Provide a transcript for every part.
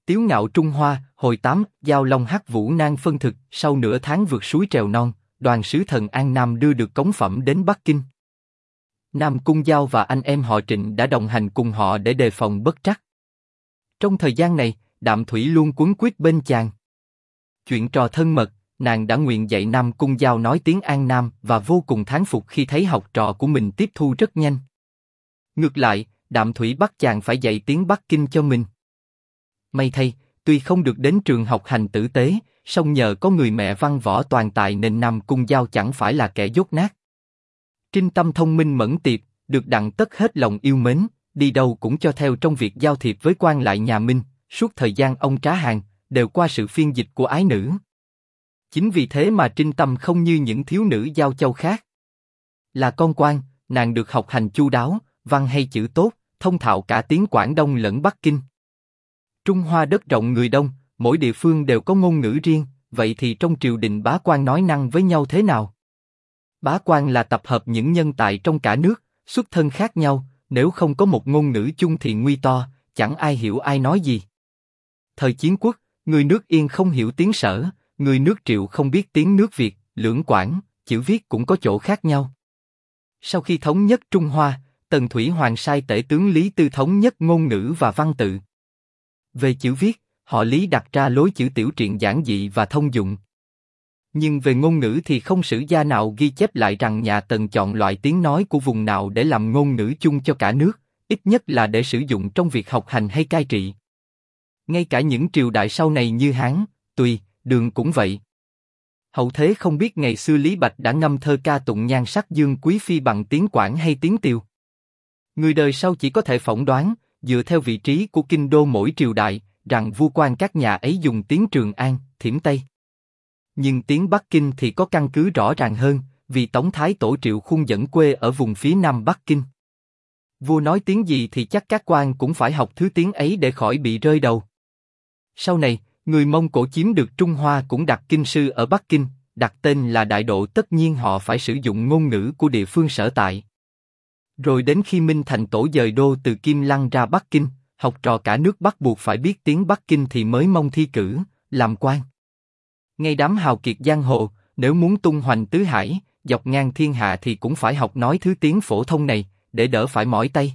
Tiếu ngạo Trung Hoa, hồi 8, Giao Long Hắc Vũ Nan phân thực, sau nửa tháng vượt suối trèo non, đoàn sứ thần An Nam đưa được cống phẩm đến Bắc Kinh. Nam Cung Giao và anh em họ Trịnh đã đồng hành cùng họ để đề phòng bất trắc. Trong thời gian này, Đạm Thủy luôn quấn quýt bên chàng. Chuyện trò thân mật, nàng đã nguyện dạy Nam Cung Giao nói tiếng An Nam và vô cùng thán phục khi thấy học trò của mình tiếp thu rất nhanh. Ngược lại, Đạm Thủy bắt chàng phải dạy tiếng Bắc Kinh cho mình. May thay, tuy không được đến trường học hành tử tế, song nhờ có người mẹ văn võ toàn tài nên Nam Cung Giao chẳng phải là kẻ dốt nát. Trinh tâm thông minh mẫn tiệp, được Đặng Tất hết lòng yêu mến, đi đâu cũng cho theo trong việc giao thiệp với quan lại nhà Minh, suốt thời gian ông trá hàng, đều qua sự phiên dịch của ái nữ. Chính vì thế mà Trinh tâm không như những thiếu nữ giao châu khác. Là con quan, nàng được học hành chu đáo, văn hay chữ tốt, thông thạo cả tiếng Quảng Đông lẫn Bắc Kinh. Trung Hoa đất rộng người đông, mỗi địa phương đều có ngôn ngữ riêng, vậy thì trong triều đình bá quan nói năng với nhau thế nào? Bá quan là tập hợp những nhân tài trong cả nước, xuất thân khác nhau, nếu không có một ngôn ngữ chung thì nguy to, chẳng ai hiểu ai nói gì. Thời chiến quốc, người nước Yên không hiểu tiếng Sở, người nước Triệu không biết tiếng nước Việt, lưỡng quảng, chữ viết cũng có chỗ khác nhau. Sau khi thống nhất Trung Hoa, Tần Thủy Hoàng sai tể tướng Lý Tư thống nhất ngôn ngữ và văn tự. Về chữ viết, họ Lý đặt ra lối chữ tiểu truyện giản dị và thông dụng. Nhưng về ngôn ngữ thì không sử gia nào ghi chép lại rằng nhà Tần chọn loại tiếng nói của vùng nào để làm ngôn ngữ chung cho cả nước, ít nhất là để sử dụng trong việc học hành hay cai trị. Ngay cả những triều đại sau này như Hán, Tùy, Đường cũng vậy. Hậu thế không biết ngày xưa Lý Bạch đã ngâm thơ ca tụng nhan sắc Dương Quý Phi bằng tiếng Quảng hay tiếng Tiều. Người đời sau chỉ có thể phỏng đoán, dựa theo vị trí của kinh đô mỗi triều đại, rằng vua quan các nhà ấy dùng tiếng Trường An, Thiểm Tây. Nhưng tiếng Bắc Kinh thì có căn cứ rõ ràng hơn, vì Tống Thái Tổ Triệu Khung dẫn quê ở vùng phía nam Bắc Kinh. Vua nói tiếng gì thì chắc các quan cũng phải học thứ tiếng ấy để khỏi bị rơi đầu. Sau này, người Mông Cổ chiếm được Trung Hoa cũng đặt kinh sư ở Bắc Kinh, đặt tên là Đại Độ, tất nhiên họ phải sử dụng ngôn ngữ của địa phương sở tại. Rồi đến khi Minh Thành Tổ dời đô từ Kim Lăng ra Bắc Kinh, học trò cả nước bắt buộc phải biết tiếng Bắc Kinh thì mới mong thi cử, làm quan. Ngay đám hào kiệt giang hồ, nếu muốn tung hoành tứ hải, dọc ngang thiên hạ thì cũng phải học nói thứ tiếng phổ thông này, để đỡ phải mỏi tay.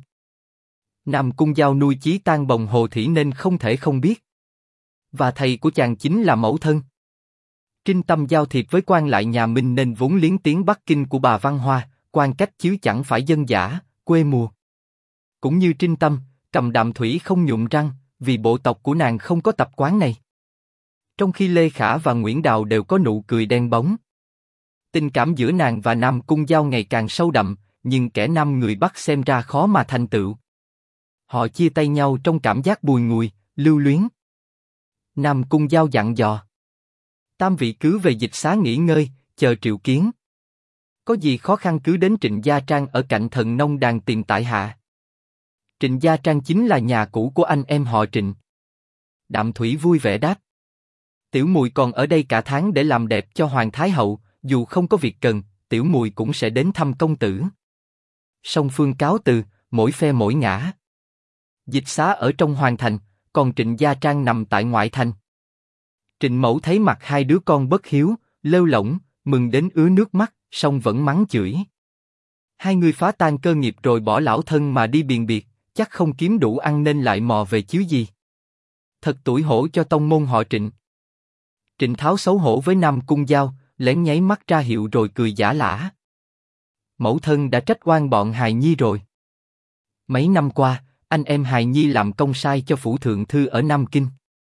Nam Cung Giao nuôi chí tan bồng hồ thủy nên không thể không biết. Và thầy của chàng chính là mẫu thân. Trinh tâm giao thiệp với quan lại nhà Minh nên vốn liếng tiếng Bắc Kinh của bà văn hoa, quan cách chứ chẳng phải dân dã, quê mùa. Cũng như Trinh tâm, Cầm Đạm Thủy không nhuộm răng, vì bộ tộc của nàng không có tập quán này. Trong khi Lê Khả và Nguyễn Đào đều có nụ cười đen bóng. Tình cảm giữa nàng và Nam Cung Giao ngày càng sâu đậm, nhưng kẻ nam người Bắc xem ra khó mà thành tựu. Họ chia tay nhau trong cảm giác bùi ngùi, lưu luyến. Nam Cung Giao dặn dò: tam vị cứ về dịch xá nghỉ ngơi, chờ triệu kiến. Có gì khó khăn cứ đến Trịnh Gia Trang ở cạnh Thần Nông Đàn tìm tại hạ. Trịnh Gia Trang chính là nhà cũ của anh em họ Trịnh. Đạm Thủy vui vẻ đáp: tiểu mùi còn ở đây cả tháng để làm đẹp cho Hoàng Thái Hậu, dù không có việc cần, tiểu mùi cũng sẽ đến thăm công tử. Song phương cáo từ, mỗi phe mỗi ngả. Dịch xá ở trong hoàng thành, còn Trịnh Gia Trang nằm tại ngoại thành. Trịnh Mẫu thấy mặt hai đứa con bất hiếu, lêu lổng, mừng đến ứa nước mắt, song vẫn mắng chửi. Hai người phá tan cơ nghiệp rồi bỏ lão thân mà đi biền biệt, chắc không kiếm đủ ăn nên lại mò về chứ gì. Thật tủi hổ cho tông môn họ Trịnh. Trịnh Tháo xấu hổ với Nam Cung Giao, lén nháy mắt ra hiệu rồi cười giả lả. Mẫu thân đã trách oan bọn hài nhi rồi. Mấy năm qua, anh em hài nhi làm công sai cho phủ thượng thư ở Nam Kinh.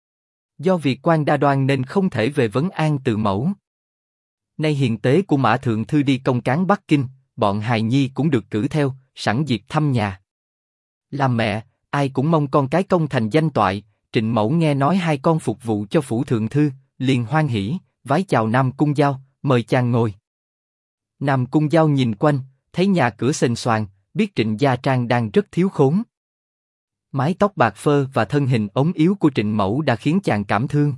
Do việc quan đa đoan nên không thể về vấn an từ mẫu. Nay hiền tế của Mã thượng thư đi công cán Bắc Kinh, bọn hài nhi cũng được cử theo, sẵn dịp thăm nhà. Làm mẹ, ai cũng mong con cái công thành danh toại. Trịnh Mẫu nghe nói hai con phục vụ cho phủ thượng thư, liền hoan hỉ, vái chào Nam Cung Giao, mời chàng ngồi. Nam Cung Giao nhìn quanh, thấy nhà cửa xềnh xoàng, biết Trịnh Gia Trang đang rất thiếu khốn. Mái tóc bạc phơ và thân hình ốm yếu của Trịnh Mẫu đã khiến chàng cảm thương.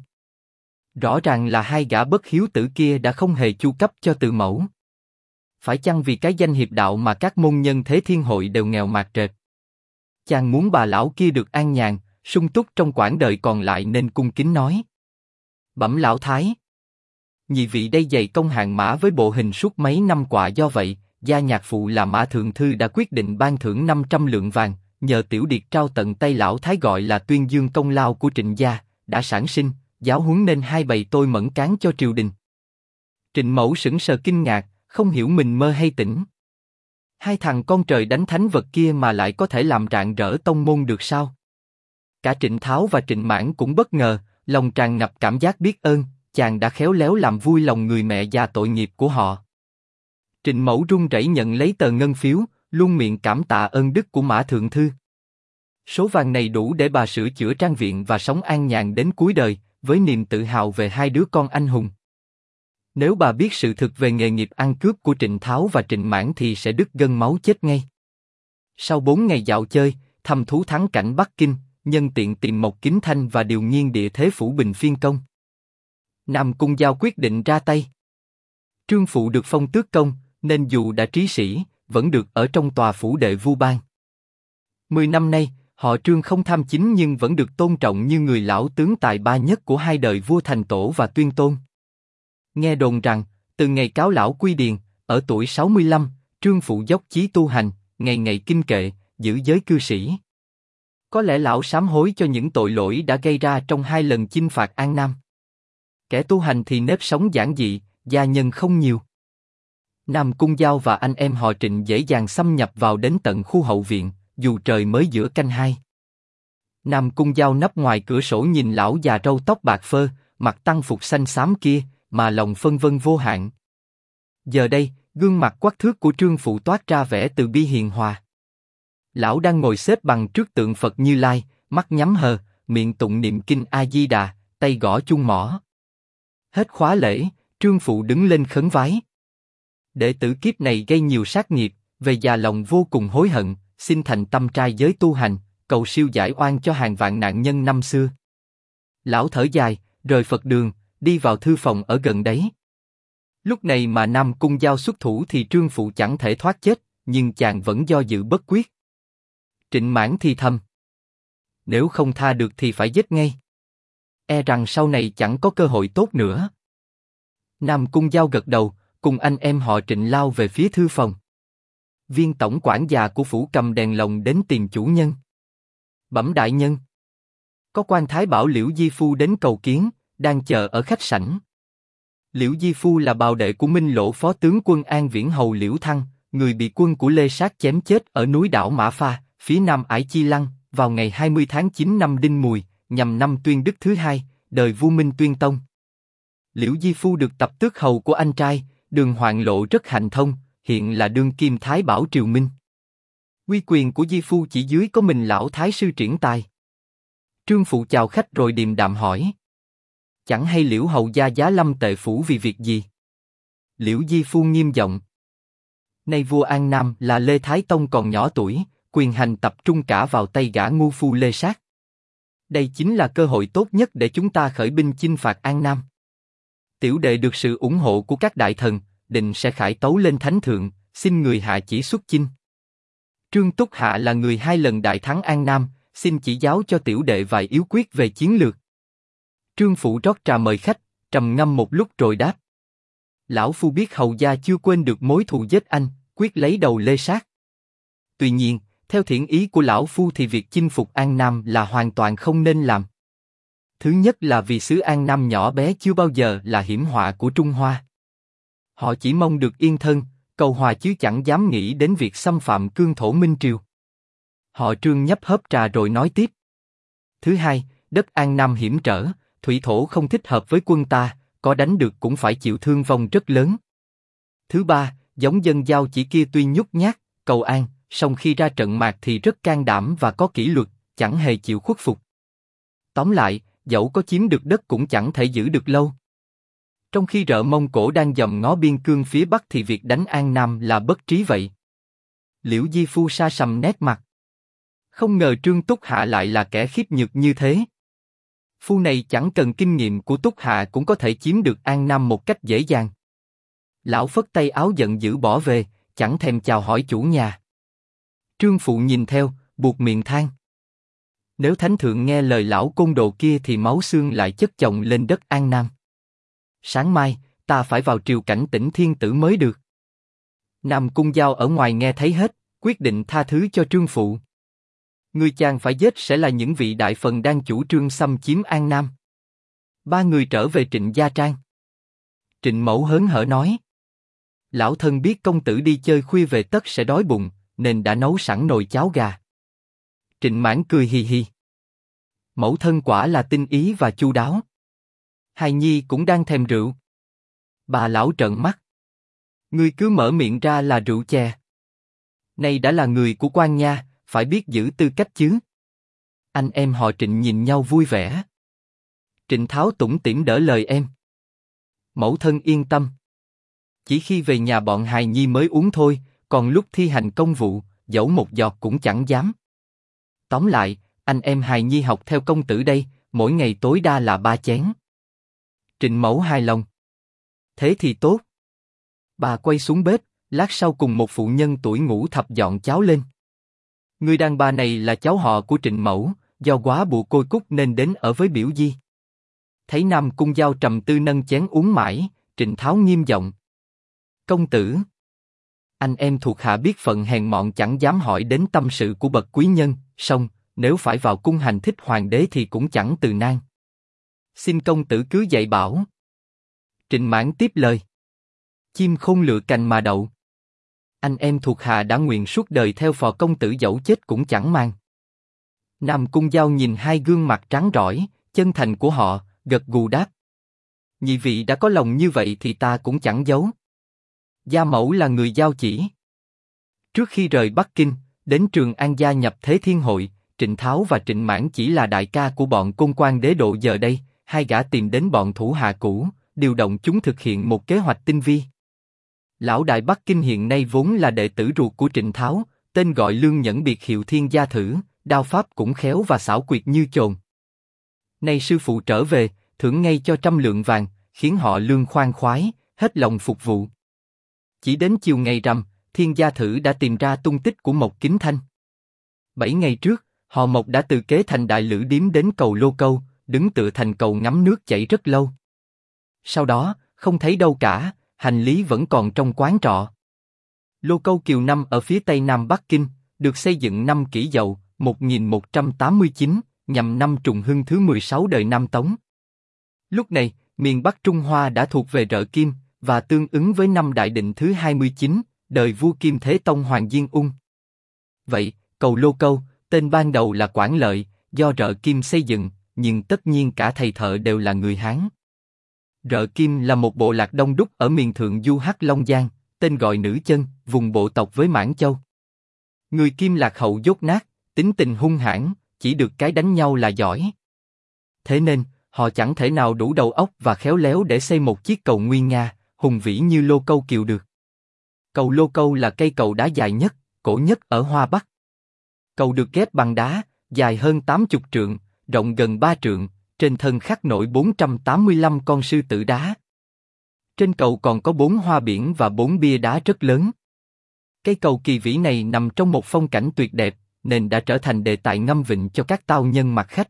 Rõ ràng là hai gã bất hiếu tử kia đã không hề chu cấp cho Từ Mẫu. Phải chăng vì cái danh hiệp đạo mà các môn nhân Thế Thiên Hội đều nghèo mạt trệt? Chàng muốn bà lão kia được an nhàn, sung túc trong quãng đời còn lại nên cung kính nói. Bẩm lão thái. Nhị vị đây dày công hạng mã với bộ hình suốt mấy năm qua, do vậy, gia nhạc phụ là Mã Thượng Thư đã quyết định ban thưởng 500 lượng vàng, nhờ tiểu điệt trao tận tay lão thái, gọi là tuyên dương công lao của Trịnh gia, đã sản sinh, giáo huấn nên hai bầy tôi mẫn cán cho triều đình. Trịnh Mẫu sững sờ kinh ngạc, không hiểu mình mơ hay tỉnh. Hai thằng con trời đánh thánh vật kia mà lại có thể làm rạng rỡ tông môn được sao? Cả Trịnh Tháo và Trịnh Mãn cũng bất ngờ, lòng tràn ngập cảm giác biết ơn, chàng đã khéo léo làm vui lòng người mẹ già tội nghiệp của họ. Trịnh Mẫu run rẩy nhận lấy tờ ngân phiếu, luôn miệng cảm tạ ơn đức của Mã Thượng Thư. Số vàng này đủ để bà sửa chữa trang viện và sống an nhàn đến cuối đời, với niềm tự hào về hai đứa con anh hùng. Nếu bà biết sự thực về nghề nghiệp ăn cướp của Trịnh Tháo và Trịnh Mãn thì sẽ đứt gân máu chết ngay. Sau 4 ngày dạo chơi, thăm thú thắng cảnh Bắc Kinh, nhân tiện tìm Mộc Kính Thanh và điều nghiên địa thế phủ Bình Phiên Công, Nam Cung Giao quyết định ra tay. Trương phụ được phong tước công, nên dù đã trí sĩ, vẫn được ở trong tòa phủ đệ Vu Bang. 10 năm nay, họ Trương không tham chính nhưng vẫn được tôn trọng như người lão tướng tài ba nhất của hai đời vua Thành Tổ và Tuyên Tôn. Nghe đồn rằng, từ ngày cáo lão quy điền, ở tuổi 65, Trương phụ dốc chí tu hành, ngày ngày kinh kệ, giữ giới cư sĩ. Có lẽ lão sám hối cho những tội lỗi đã gây ra trong 2 lần chinh phạt An Nam. Kẻ tu hành thì nếp sống giản dị, gia nhân không nhiều. Nam Cung Giao và anh em họ Trịnh dễ dàng xâm nhập vào đến tận khu hậu viện, dù trời mới giữa canh 2. Nam Cung Giao nấp ngoài cửa sổ nhìn lão già râu tóc bạc phơ, mặc tăng phục xanh xám kia, mà lòng phân vân vô hạn. Giờ đây, gương mặt quắc thước của Trương phụ toát ra vẻ từ bi hiền hòa. Lão đang ngồi xếp bằng trước tượng Phật Như Lai, mắt nhắm hờ, miệng tụng niệm kinh A Di Đà, tay gõ chuông mõ. Hết khóa lễ, Trương phụ đứng lên khấn vái. Đệ tử kiếp này gây nhiều sát nghiệp, về già lòng vô cùng hối hận, xin thành tâm trai giới tu hành, cầu siêu giải oan cho hàng vạn nạn nhân năm xưa. Lão thở dài, rời Phật đường, đi vào thư phòng ở gần đấy. Lúc này mà Nam Cung Giao xuất thủ thì Trương phụ chẳng thể thoát chết, nhưng chàng vẫn do dự bất quyết. Trịnh Mãn thì thầm: nếu không tha được thì phải giết ngay. E rằng sau này chẳng có cơ hội tốt nữa. Nam Cung Giao gật đầu, cùng anh em họ Trịnh lao về phía thư phòng. Viên tổng quản già của phủ cầm đèn lồng đến tìm chủ nhân. Bẩm đại nhân, có quan thái bảo Liễu Di Phu đến cầu kiến, đang chờ ở khách sảnh. Liễu Di Phu là bào đệ của Minh Lỗ phó tướng quân An Viễn hầu Liễu Thăng, người bị quân của Lê Sát chém chết ở núi đảo Mã Pha, phía nam ải Chi Lăng, vào ngày 20 tháng 9 năm Đinh Mùi, nhằm năm Tuyên Đức thứ 2, đời vua Minh Tuyên Tông. Liễu Di Phu được tập tước hầu của anh trai, Đường Hoạn Lộ rất hạnh thông, hiện là đương kim thái bảo triều Minh. Uy quyền của Di Phu chỉ dưới có mình lão thái sư Triển Tài. Trương phụ chào khách rồi điềm đạm hỏi: chẳng hay Liễu hầu gia giá lâm tệ phủ vì việc gì? Liễu Di Phu nghiêm giọng: nay vua An Nam là Lê Thái Tông còn nhỏ tuổi, quyền hành tập trung cả vào tay gã ngu phu Lê Sát. Đây chính là cơ hội tốt nhất để chúng ta khởi binh chinh phạt An Nam. Tiểu đệ được sự ủng hộ của các đại thần, định sẽ khải tấu lên thánh thượng, xin người hạ chỉ xuất chinh. Trương Túc Hạ là người 2 lần đại thắng An Nam, xin chỉ giáo cho tiểu đệ vài yếu quyết về chiến lược. Trương phụ rót trà mời khách, trầm ngâm một lúc rồi đáp: lão phu biết hầu gia chưa quên được mối thù giết anh, quyết lấy đầu Lê Sát. Tuy nhiên, theo thiện ý của lão phu thì việc chinh phục An Nam là hoàn toàn không nên làm. Thứ nhất là vì xứ An Nam nhỏ bé chưa bao giờ là hiểm họa của Trung Hoa. Họ chỉ mong được yên thân, cầu hòa chứ chẳng dám nghĩ đến việc xâm phạm cương thổ Minh Triều. Họ Trương nhấp hớp trà rồi nói tiếp: thứ hai, đất An Nam hiểm trở, thủy thổ không thích hợp với quân ta, có đánh được cũng phải chịu thương vong rất lớn. Thứ ba, giống dân Giao chỉ kia tuy nhút nhát, cầu an, song khi ra trận mạc thì rất can đảm và có kỷ luật, chẳng hề chịu khuất phục. Tóm lại, dẫu có chiếm được đất cũng chẳng thể giữ được lâu. Trong khi rợ Mông Cổ đang dòm ngó biên cương phía bắc thì việc đánh An Nam là bất trí vậy. Liễu Di Phu sa sầm nét mặt. Không ngờ Trương Túc Hạ lại là kẻ khiếp nhược như thế. Phu này chẳng cần kinh nghiệm của Túc Hạ cũng có thể chiếm được An Nam một cách dễ dàng. Lão phất tay áo giận dữ bỏ về, chẳng thèm chào hỏi chủ nhà. Trương phụ nhìn theo, buột miệng than: Nếu thánh thượng nghe lời lão côn đồ kia thì máu xương lại chất chồng lên đất An Nam. Sáng mai, ta phải vào triều cảnh tỉnh thiên tử mới được. Nam Cung Giao ở ngoài nghe thấy hết, quyết định tha thứ cho trương phụ. Người chàng phải giết sẽ là những vị đại phần đang chủ trương xâm chiếm An Nam. Ba người trở về Trịnh gia trang. Trịnh Mẫu hớn hở nói: lão thân biết công tử đi chơi khuya về tất sẽ đói bụng, nên đã nấu sẵn nồi cháo gà. Trịnh Mãn cười hì hì: mẫu thân quả là tinh ý và chu đáo. Hài nhi cũng đang thèm rượu. Bà lão trợn mắt: ngươi cứ mở miệng ra là rượu chè. Này đã là người của quan nha, phải biết giữ tư cách chứ. Anh em họ Trịnh nhìn nhau vui vẻ. Trịnh Tháo tủm tỉm đỡ lời em: mẫu thân yên tâm. Chỉ khi về nhà bọn hài nhi mới uống thôi, còn lúc thi hành công vụ, dẫu một giọt cũng chẳng dám. Tóm lại, anh em hài nhi học theo công tử đây, mỗi ngày tối đa là 3 chén. Trịnh Mẫu hài lòng: thế thì tốt. Bà quay xuống bếp, lát sau cùng một phụ nhân tuổi ngũ thập dọn cháo lên. Người đàn bà này là cháu họ của Trịnh Mẫu, do góa bụa côi cút nên đến ở với biểu di. Thấy Nam Cung Giao trầm tư nâng chén uống mãi, Trịnh Tháo nghiêm giọng: công tử, anh em thuộc hạ biết phận hèn mọn chẳng dám hỏi đến tâm sự của bậc quý nhân, song nếu phải vào cung hành thích hoàng đế thì cũng chẳng từ nan. Xin công tử cứ dạy bảo. Trịnh Mãn tiếp lời: chim không lựa cành mà đậu. Anh em thuộc hạ đã nguyện suốt đời theo phò công tử, dẫu chết cũng chẳng mang. Nam Cung Giao nhìn hai gương mặt trắng rỏi, chân thành của họ, gật gù đáp: nhị vị đã có lòng như vậy thì ta cũng chẳng giấu. Gia mẫu là người giao chỉ. Trước khi rời Bắc Kinh, đến Trường An gia nhập Thế Thiên Hội, Trịnh Tháo và Trịnh Mãn chỉ là đại ca của bọn Côn Quan đế độ. Giờ đây, hai gã tìm đến bọn thủ hạ cũ, điều động chúng thực hiện một kế hoạch tinh vi. Lão đại Bắc Kinh hiện nay vốn là đệ tử ruột của Trịnh Tháo, tên gọi Lương Nhẫn, biệt hiệu Thiên Gia Thử, đao pháp cũng khéo và xảo quyệt như chồn. Nay sư phụ trở về, thưởng ngay cho 100 lượng vàng, khiến họ Lương khoan khoái, hết lòng phục vụ. Chỉ đến chiều ngày rằm, Thiên Gia Thử đã tìm ra tung tích của Mộc Kính Thanh. 7 ngày trước, họ Mộc đã từ kế thành đại lữ điếm đến cầu Lô Câu, đứng tựa thành cầu ngắm nước chảy rất lâu. Sau đó, không thấy đâu cả, hành lý vẫn còn trong quán trọ. Lô Câu Kiều Năm ở phía tây nam Bắc Kinh, được xây dựng năm Kỷ Dậu, 1189, nhằm năm Trùng Hưng thứ 16 đời Nam Tống. Lúc này, miền Bắc Trung Hoa đã thuộc về Rợ Kim, và tương ứng với năm Đại Định thứ 29, đời vua Kim Thế Tông Hoàng Diên Ung. Vậy, cầu Lô Câu, tên ban đầu là Quảng Lợi, do Rợ Kim xây dựng, nhưng tất nhiên cả thầy thợ đều là người Hán. Rợ Kim là một bộ lạc đông đúc ở miền thượng du Hắc Long Giang, tên gọi Nữ Chân, vùng bộ tộc với Mãn Châu. Người Kim lạc hậu dốt nát, tính tình hung hãn, chỉ được cái đánh nhau là giỏi. Thế nên, họ chẳng thể nào đủ đầu óc và khéo léo để xây một chiếc cầu nguy nga, hùng vĩ như Lô Câu Kiều được. Cầu Lô Câu là cây cầu đá dài nhất, cổ nhất ở Hoa Bắc. Cầu được ghép bằng đá, dài hơn 80 trượng, rộng gần 3 trượng, trên thân khắc nổi 485 con sư tử đá. Trên cầu còn có 4 hoa biển và 4 bia đá rất lớn. Cây cầu kỳ vĩ này nằm trong một phong cảnh tuyệt đẹp, nên đã trở thành đề tài ngâm vịnh cho các tao nhân mặc khách.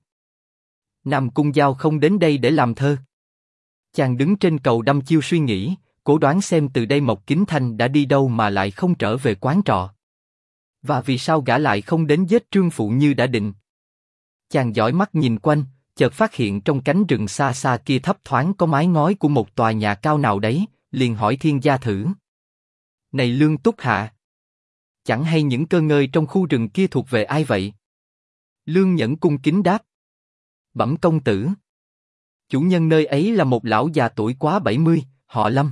Nam Cung Giao không đến đây để làm thơ. Chàng đứng trên cầu đăm chiêu suy nghĩ, cố đoán xem từ đây Mộc Kính Thanh đã đi đâu mà lại không trở về quán trọ. Và vì sao gã lại không đến giết trương phụ như đã định. Chàng dõi mắt nhìn quanh, chợt phát hiện trong cánh rừng xa xa kia thấp thoáng có mái ngói của một tòa nhà cao nào đấy, liền hỏi Thiên Gia Thử: này Lương Túc Hạ, chẳng hay những cơ ngơi trong khu rừng kia thuộc về ai vậy? Lương Nhẫn cung kính đáp: bẩm công tử, chủ nhân nơi ấy là một lão già tuổi quá 70, họ Lâm.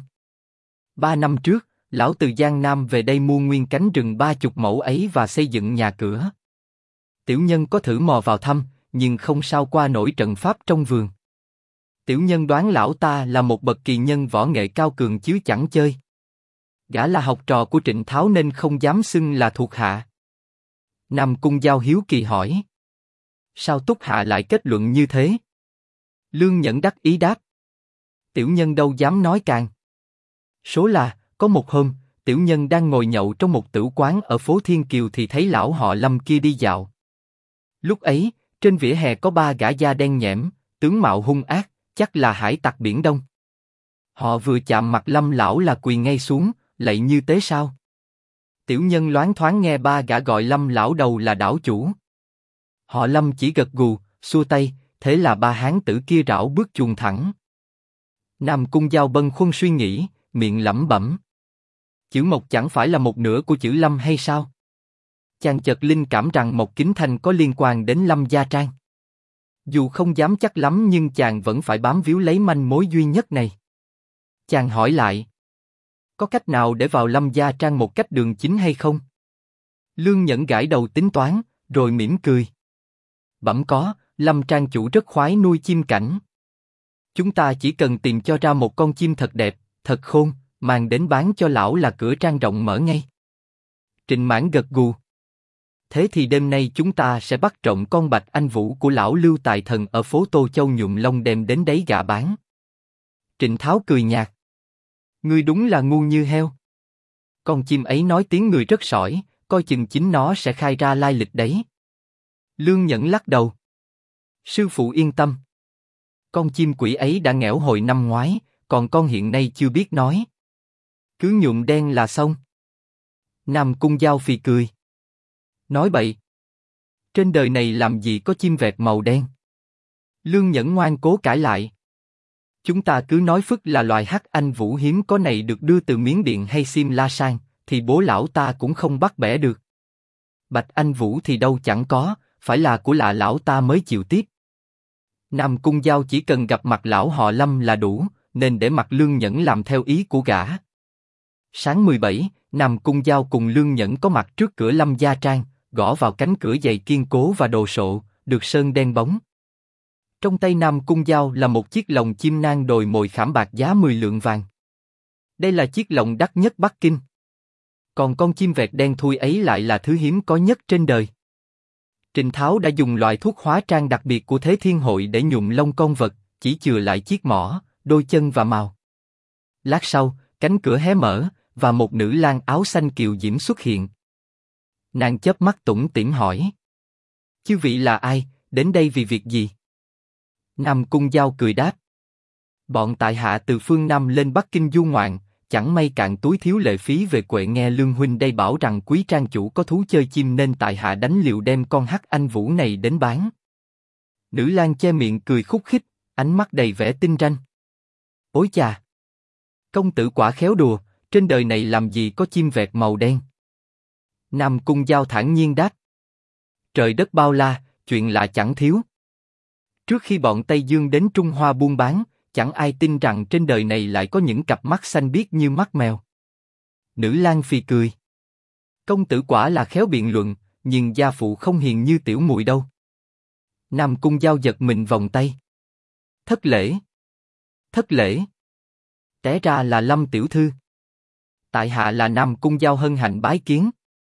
3 năm trước, lão từ Giang Nam về đây mua nguyên cánh rừng 30 mẫu ấy và xây dựng nhà cửa. Tiểu nhân có thử mò vào thăm, nhưng không sao qua nổi trận pháp trong vườn. Tiểu nhân đoán lão ta là một bậc kỳ nhân võ nghệ cao cường chứ chẳng chơi. Gã là học trò của Trịnh Tháo nên không dám xưng là thuộc hạ. Nam Cung Giao hiếu kỳ hỏi: sao Túc Hạ lại kết luận như thế? Lương Nhẫn đắc ý đáp: tiểu nhân đâu dám nói càng. Số là, có một hôm, tiểu nhân đang ngồi nhậu trong một tử quán ở phố Thiên Kiều thì thấy lão họ Lâm kia đi dạo. Lúc ấy, Trên vỉa hè có 3 gã da đen nhẽm, tướng mạo hung ác, chắc là hải tặc Biển Đông. Họ vừa chạm mặt Lâm lão là quỳ ngay xuống, lạy như tế sao. Tiểu nhân loáng thoáng nghe 3 gã gọi Lâm lão đầu là đảo chủ. Họ Lâm chỉ gật gù, xua tay, thế là 3 hán tử kia rảo bước chuồn thẳng. Nam Cung Giao bâng khuâng suy nghĩ, miệng lẩm bẩm. Chữ Mộc chẳng phải là một nửa của chữ Lâm hay sao? Chàng chợt linh cảm rằng Mộc Kính Thanh có liên quan đến Lâm Gia Trang. Dù không dám chắc lắm nhưng chàng vẫn phải bám víu lấy manh mối duy nhất này. Chàng hỏi lại. Có cách nào để vào Lâm Gia Trang một cách đường chính hay không? Lương Nhẫn gãi đầu tính toán, rồi mỉm cười. Bẩm có, Lâm Trang chủ rất khoái nuôi chim cảnh. Chúng ta chỉ cần tìm cho ra một con chim thật đẹp, thật khôn, mang đến bán cho lão là cửa trang rộng mở ngay. Trịnh Mãn gật gù. Thế thì đêm nay chúng ta sẽ bắt trộm con Bạch Anh Vũ của lão Lưu Tài Thần ở phố Tô Châu nhuộm lông đem đến đấy gạ bán. Trịnh Tháo cười nhạt. Ngươi đúng là ngu như heo. Con chim ấy nói tiếng người rất sỏi, coi chừng chính nó sẽ khai ra lai lịch đấy. Lương Nhẫn lắc đầu. Sư phụ yên tâm. Con chim quỷ ấy đã nghẽo hồi năm ngoái, còn con hiện nay chưa biết nói. Cứ nhuộm đen là xong. Nam Cung Giao phì cười. Nói bậy. Trên đời này làm gì có chim vẹt màu đen? Lương Nhẫn ngoan cố cãi lại. Chúng ta cứ nói Phức là loài hắc anh vũ hiếm có này được đưa từ Miến Điện hay Sim La sang, thì bố lão ta cũng không bắt bẻ được. Bạch Anh Vũ thì đâu chẳng có, phải là của lạ lão ta mới chịu tiếp. Nam Cung Giao chỉ cần gặp mặt lão họ Lâm là đủ, nên để mặc Lương Nhẫn làm theo ý của gã. Sáng 17, Nam Cung Giao cùng Lương Nhẫn có mặt trước cửa Lâm Gia Trang, gõ vào cánh cửa dày kiên cố và đồ sộ, được sơn đen bóng. Trong tay Nam Cung Giao là một chiếc lồng chim nang đồi mồi khảm bạc giá 10 lượng vàng. Đây là chiếc lồng đắt nhất Bắc Kinh. Còn con chim vẹt đen thui ấy lại là thứ hiếm có nhất trên đời. Trình Tháo đã dùng loại thuốc hóa trang đặc biệt của Thế Thiên Hội để nhuộm lông con vật, chỉ chừa lại chiếc mỏ, đôi chân và mào. Lát sau, cánh cửa hé mở, và một nữ lang áo xanh kiều diễm xuất hiện. Nàng chớp mắt tủm tỉm hỏi. Chư vị là ai, đến đây vì việc gì? Nam Cung Giao cười đáp. Bọn tại hạ từ phương Nam lên Bắc Kinh du ngoạn, chẳng may cạn túi thiếu lệ phí về quệ nghe Lương huynh đây bảo rằng quý trang chủ có thú chơi chim nên tại hạ đánh liều đem con hắc anh vũ này đến bán. Nữ lang che miệng cười khúc khích, ánh mắt đầy vẻ tinh ranh. Ôi chà! Công tử quả khéo đùa, trên đời này làm gì có chim vẹt màu đen? Nam Cung Giao thản nhiên đáp. Trời đất bao la, chuyện lạ chẳng thiếu. Trước khi bọn Tây Dương đến Trung Hoa buôn bán, chẳng ai tin rằng trên đời này lại có những cặp mắt xanh biếc như mắt mèo. Nữ lang phì cười. Công tử quả là khéo biện luận, nhưng gia phụ không hiền như tiểu muội đâu. Nam Cung Giao giật mình vòng tay. Thất lễ. Thất lễ. Té ra là Lâm tiểu thư. Tại hạ là Nam Cung Giao hân hạnh bái kiến.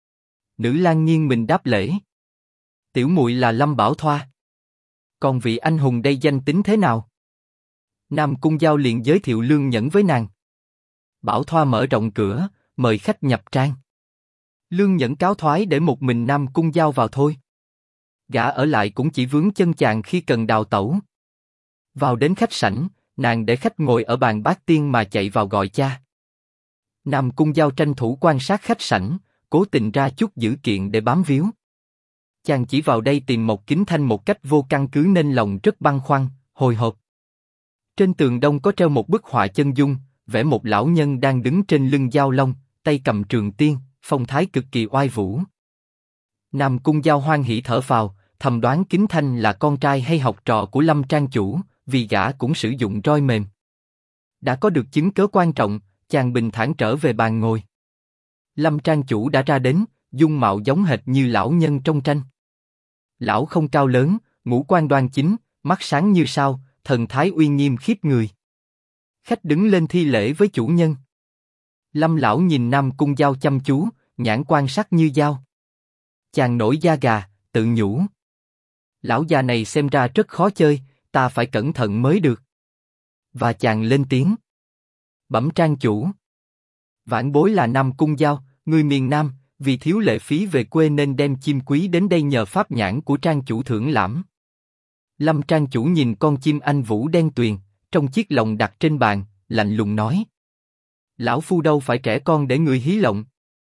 Nữ lang nghiêng mình đáp lễ. Tiểu muội là Lâm Bảo Thoa. Còn vị anh hùng đây danh tính thế nào? Nam Cung Giao liền giới thiệu Lương Nhẫn với nàng. Bảo Thoa mở rộng cửa, mời khách nhập trang. Lương Nhẫn cáo thoái để một mình Nam Cung Giao vào thôi. Gã ở lại cũng chỉ vướng chân chàng khi cần đào tẩu. Vào đến khách sảnh, nàng để khách ngồi ở bàn bát tiên mà chạy vào gọi cha. Nam Cung Giao tranh thủ quan sát khách sảnh, cố tình ra chút dữ kiện để bám víu. Chàng chỉ vào đây tìm Mộc Kính Thanh một cách vô căn cứ nên lòng rất băn khoăn, hồi hộp. Trên tường đông có treo một bức họa chân dung, vẽ một lão nhân đang đứng trên lưng Giao Long, tay cầm trường tiên, phong thái cực kỳ oai vũ. Nam Cung Giao hoan hỉ thở phào, thầm đoán Kính Thanh là con trai hay học trò của Lâm trang chủ, vì gã cũng sử dụng roi mềm. Đã có được chứng cớ quan trọng, chàng bình thản trở về bàn ngồi. Lâm trang chủ đã ra đến, dung mạo giống hệt như lão nhân trong tranh. Lão không cao lớn, ngũ quan đoan chính, mắt sáng như sao, thần thái uy nghiêm khiếp người. Khách đứng lên thi lễ với chủ nhân. Lâm lão nhìn Nam Cung Giao chăm chú, nhãn quan sắc như dao. Chàng nổi da gà, tự nhủ. Lão già này xem ra rất khó chơi, ta phải cẩn thận mới được. Và chàng lên tiếng. Bẩm trang chủ. Vãn bối là Nam Cung Giao, người miền Nam, vì thiếu lệ phí về quê nên đem chim quý đến đây nhờ pháp nhãn của trang chủ thưởng lãm. Lâm Trang chủ nhìn con chim anh vũ đen tuyền, trong chiếc lồng đặt trên bàn, lạnh lùng nói. Lão phu đâu phải trẻ con để người hí lộng.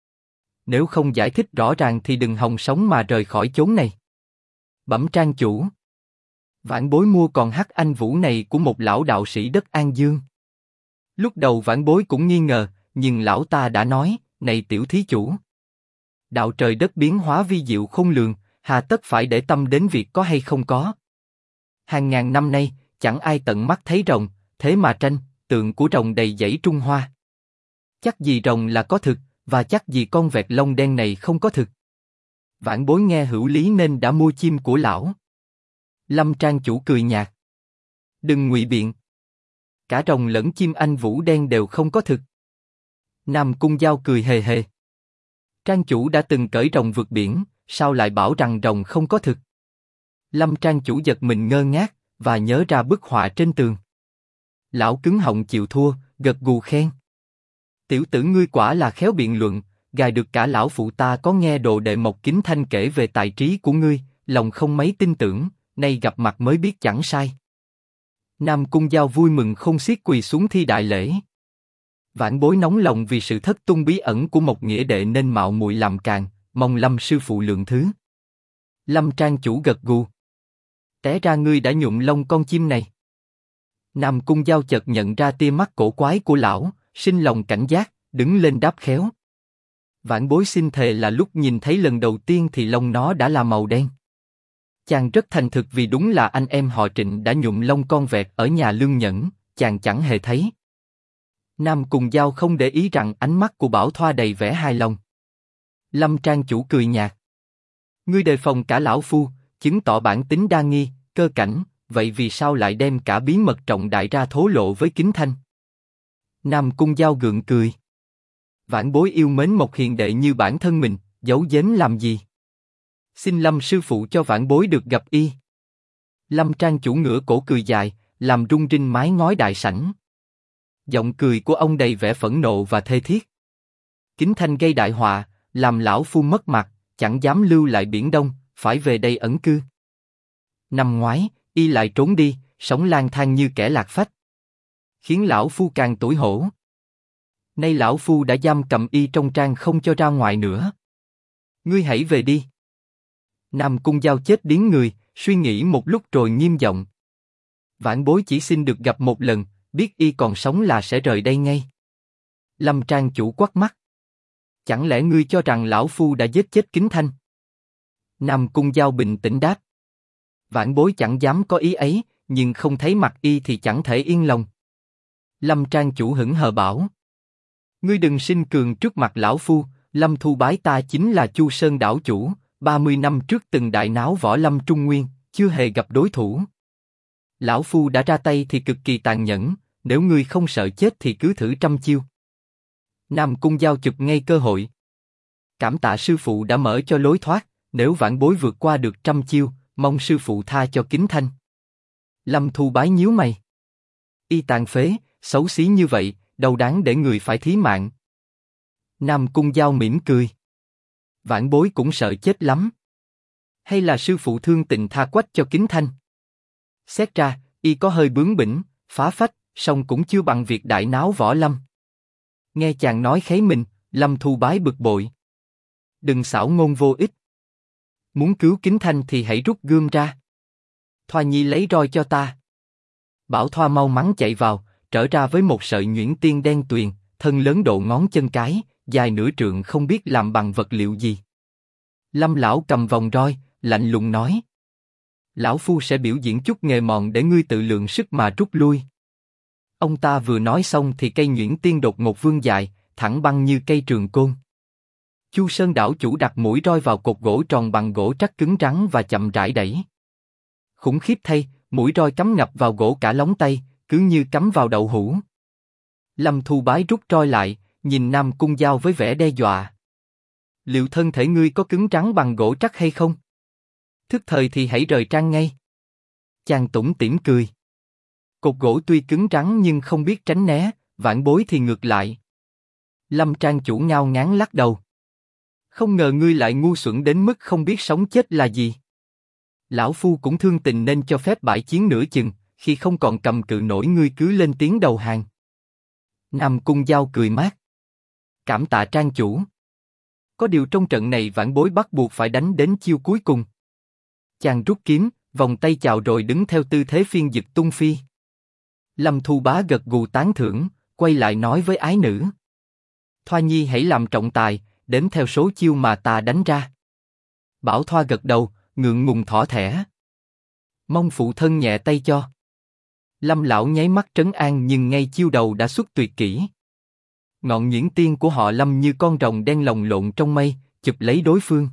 Nếu không giải thích rõ ràng thì đừng hòng sống mà rời khỏi chốn này. Bẩm Trang chủ. Vãn bối mua con hắc anh vũ này của một lão đạo sĩ đất An Dương. Lúc đầu vãn bối cũng nghi ngờ, nhưng lão ta đã nói, này tiểu thí chủ. Đạo trời đất biến hóa vi diệu khôn lường, hà tất phải để tâm đến việc có hay không có. Hàng ngàn năm nay, chẳng ai tận mắt thấy rồng, thế mà tranh, tượng của rồng đầy dãy Trung Hoa. Chắc gì rồng là có thực, và chắc gì con vẹt lông đen này không có thực. Vãn bối nghe hữu lý nên đã mua chim của lão. Lâm Trang chủ cười nhạt. Đừng ngụy biện. Cả rồng lẫn chim anh vũ đen đều không có thực. Nam Cung Giao cười hề hề. Trang chủ đã từng cởi rồng vượt biển, sao lại bảo rằng rồng không có thực? Lâm Trang chủ giật mình ngơ ngác, và nhớ ra bức họa trên tường. Lão cứng họng chịu thua, gật gù khen. Tiểu tử ngươi quả là khéo biện luận, gài được cả lão phụ ta có nghe đồ đệ Mộc Kính Thanh kể về tài trí của ngươi, lòng không mấy tin tưởng, nay gặp mặt mới biết chẳng sai. Nam Cung Giao vui mừng không xiết quỳ xuống thi đại lễ. Vãn bối nóng lòng vì sự thất tung bí ẩn của Mộc nghĩa đệ nên mạo muội làm càng, mong Lâm sư phụ lượng thứ. Lâm Trang chủ gật gù. Té ra ngươi đã nhuộm lông con chim này. Nam Cung Giao chợt nhận ra tia mắt cổ quái của lão, sinh lòng cảnh giác, đứng lên đáp khéo. Vãn bối xin thề là lúc nhìn thấy lần đầu tiên thì lông nó đã là màu đen. Chàng rất thành thực vì đúng là anh em họ Trịnh đã nhuộm lông con vẹt ở nhà Lương Nhẫn, chàng chẳng hề thấy. Nam Cung Giao không để ý rằng ánh mắt của Bảo Thoa đầy vẻ hài lòng. Lâm Trang chủ cười nhạt. Ngươi đề phòng cả lão phu, chứng tỏ bản tính đa nghi, cơ cảnh, vậy vì sao lại đem cả bí mật trọng đại ra thố lộ với Kính Thanh? Nam Cung Giao gượng cười. Vãn bối yêu mến một hiền đệ như bản thân mình, giấu giếm làm gì? Xin Lâm sư phụ cho vãn bối được gặp y. Lâm Trang chủ ngửa cổ cười dài, làm rung rinh mái ngói đại sảnh. Giọng cười của ông đầy vẻ phẫn nộ và thê thiết. Kính Thanh gây đại họa, làm lão phu mất mặt, chẳng dám lưu lại biển Đông, phải về đây ẩn cư. Năm ngoái, y lại trốn đi, sống lang thang như kẻ lạc phách, khiến lão phu càng tủi hổ. Nay lão phu đã giam cầm y trong trang không cho ra ngoài nữa. Ngươi hãy về đi. Nam Cung Giao chết điếng người, suy nghĩ một lúc rồi nghiêm giọng. Vãn bối chỉ xin được gặp một lần, biết y còn sống là sẽ rời đây ngay. Lâm Trang chủ quắt mắt. Chẳng lẽ ngươi cho rằng lão phu đã giết chết Kính Thanh? Nam Cung Giao bình tĩnh đáp. Vãn bối chẳng dám có ý ấy, nhưng không thấy mặt y thì chẳng thể yên lòng. Lâm Trang chủ hững hờ bảo. Ngươi đừng sinh cường trước mặt lão phu, Lâm Thu Bái ta chính là Chu Sơn đảo chủ, 30 năm trước từng đại náo võ lâm Trung Nguyên, chưa hề gặp đối thủ. Lão phu đã ra tay thì cực kỳ tàn nhẫn, nếu ngươi không sợ chết thì cứ thử trăm chiêu. Nam Cung Giao chụp ngay cơ hội. Cảm tạ sư phụ đã mở cho lối thoát, nếu vãn bối vượt qua được trăm chiêu, mong sư phụ tha cho Kính Thanh. Lâm Thu Bái nhíu mày. Y tàn phế, xấu xí như vậy, đâu đáng để người phải thí mạng. Nam Cung Giao mỉm cười. Vãn bối cũng sợ chết lắm. Hay là sư phụ thương tình tha quách cho Kính Thanh? Xét ra, y có hơi bướng bỉnh, phá phách, song cũng chưa bằng việc đại náo võ lâm. Nghe chàng nói khấy mình, Lâm Thu Bái bực bội. Đừng xảo ngôn vô ích. Muốn cứu Kính Thanh thì hãy rút gươm ra. Thoa Nhi lấy roi cho ta. Bảo Thoa mau mắn chạy vào, trở ra với một sợi nhuyễn tiên đen tuyền, thân lớn độ ngón chân cái, dài nửa trượng không biết làm bằng vật liệu gì. Lâm lão cầm vòng roi, lạnh lùng nói. Lão phu sẽ biểu diễn chút nghề mòn để ngươi tự lượng sức mà rút lui. Ông ta vừa nói xong thì cây nhuyễn tiên đột ngột vươn dài, thẳng băng như cây trường côn. Chu Sơn đảo chủ đặt mũi roi vào cột gỗ tròn bằng gỗ trắc cứng rắn và chậm rãi đẩy. Khủng khiếp thay, mũi roi cắm ngập vào gỗ cả lóng tay, cứ như cắm vào đậu hũ. Lâm Thu Bái rút roi lại, nhìn Nam Cung Giao với vẻ đe dọa. Liệu thân thể ngươi có cứng rắn bằng gỗ trắc hay không? Thức thời thì hãy rời trang ngay. Chàng tủm tỉm cười. Cột gỗ tuy cứng rắn nhưng không biết tránh né, vãn bối thì ngược lại. Lâm Trang chủ ngao ngán lắc đầu. Không ngờ ngươi lại ngu xuẩn đến mức không biết sống chết là gì. Lão phu cũng thương tình nên cho phép bãi chiến nửa chừng, khi không còn cầm cự nổi ngươi cứ lên tiếng đầu hàng. Nam Cung Giao cười mát. Cảm tạ trang chủ. Có điều trong trận này vãn bối bắt buộc phải đánh đến chiêu cuối cùng. Chàng rút kiếm, vòng tay chào rồi đứng theo tư thế phiên dực tung phi. Lâm Thu Bá gật gù tán thưởng, quay lại nói với ái nữ. Thoa Nhi hãy làm trọng tài, đếm theo số chiêu mà ta đánh ra. Bảo Thoa gật đầu, ngượng ngùng thỏ thẻ. Mong phụ thân nhẹ tay cho. Lâm lão nháy mắt trấn an nhưng ngay chiêu đầu đã xuất tuyệt kỹ. Ngọn nhuyễn tiên của họ Lâm như con rồng đen lồng lộn trong mây, chụp lấy đối phương.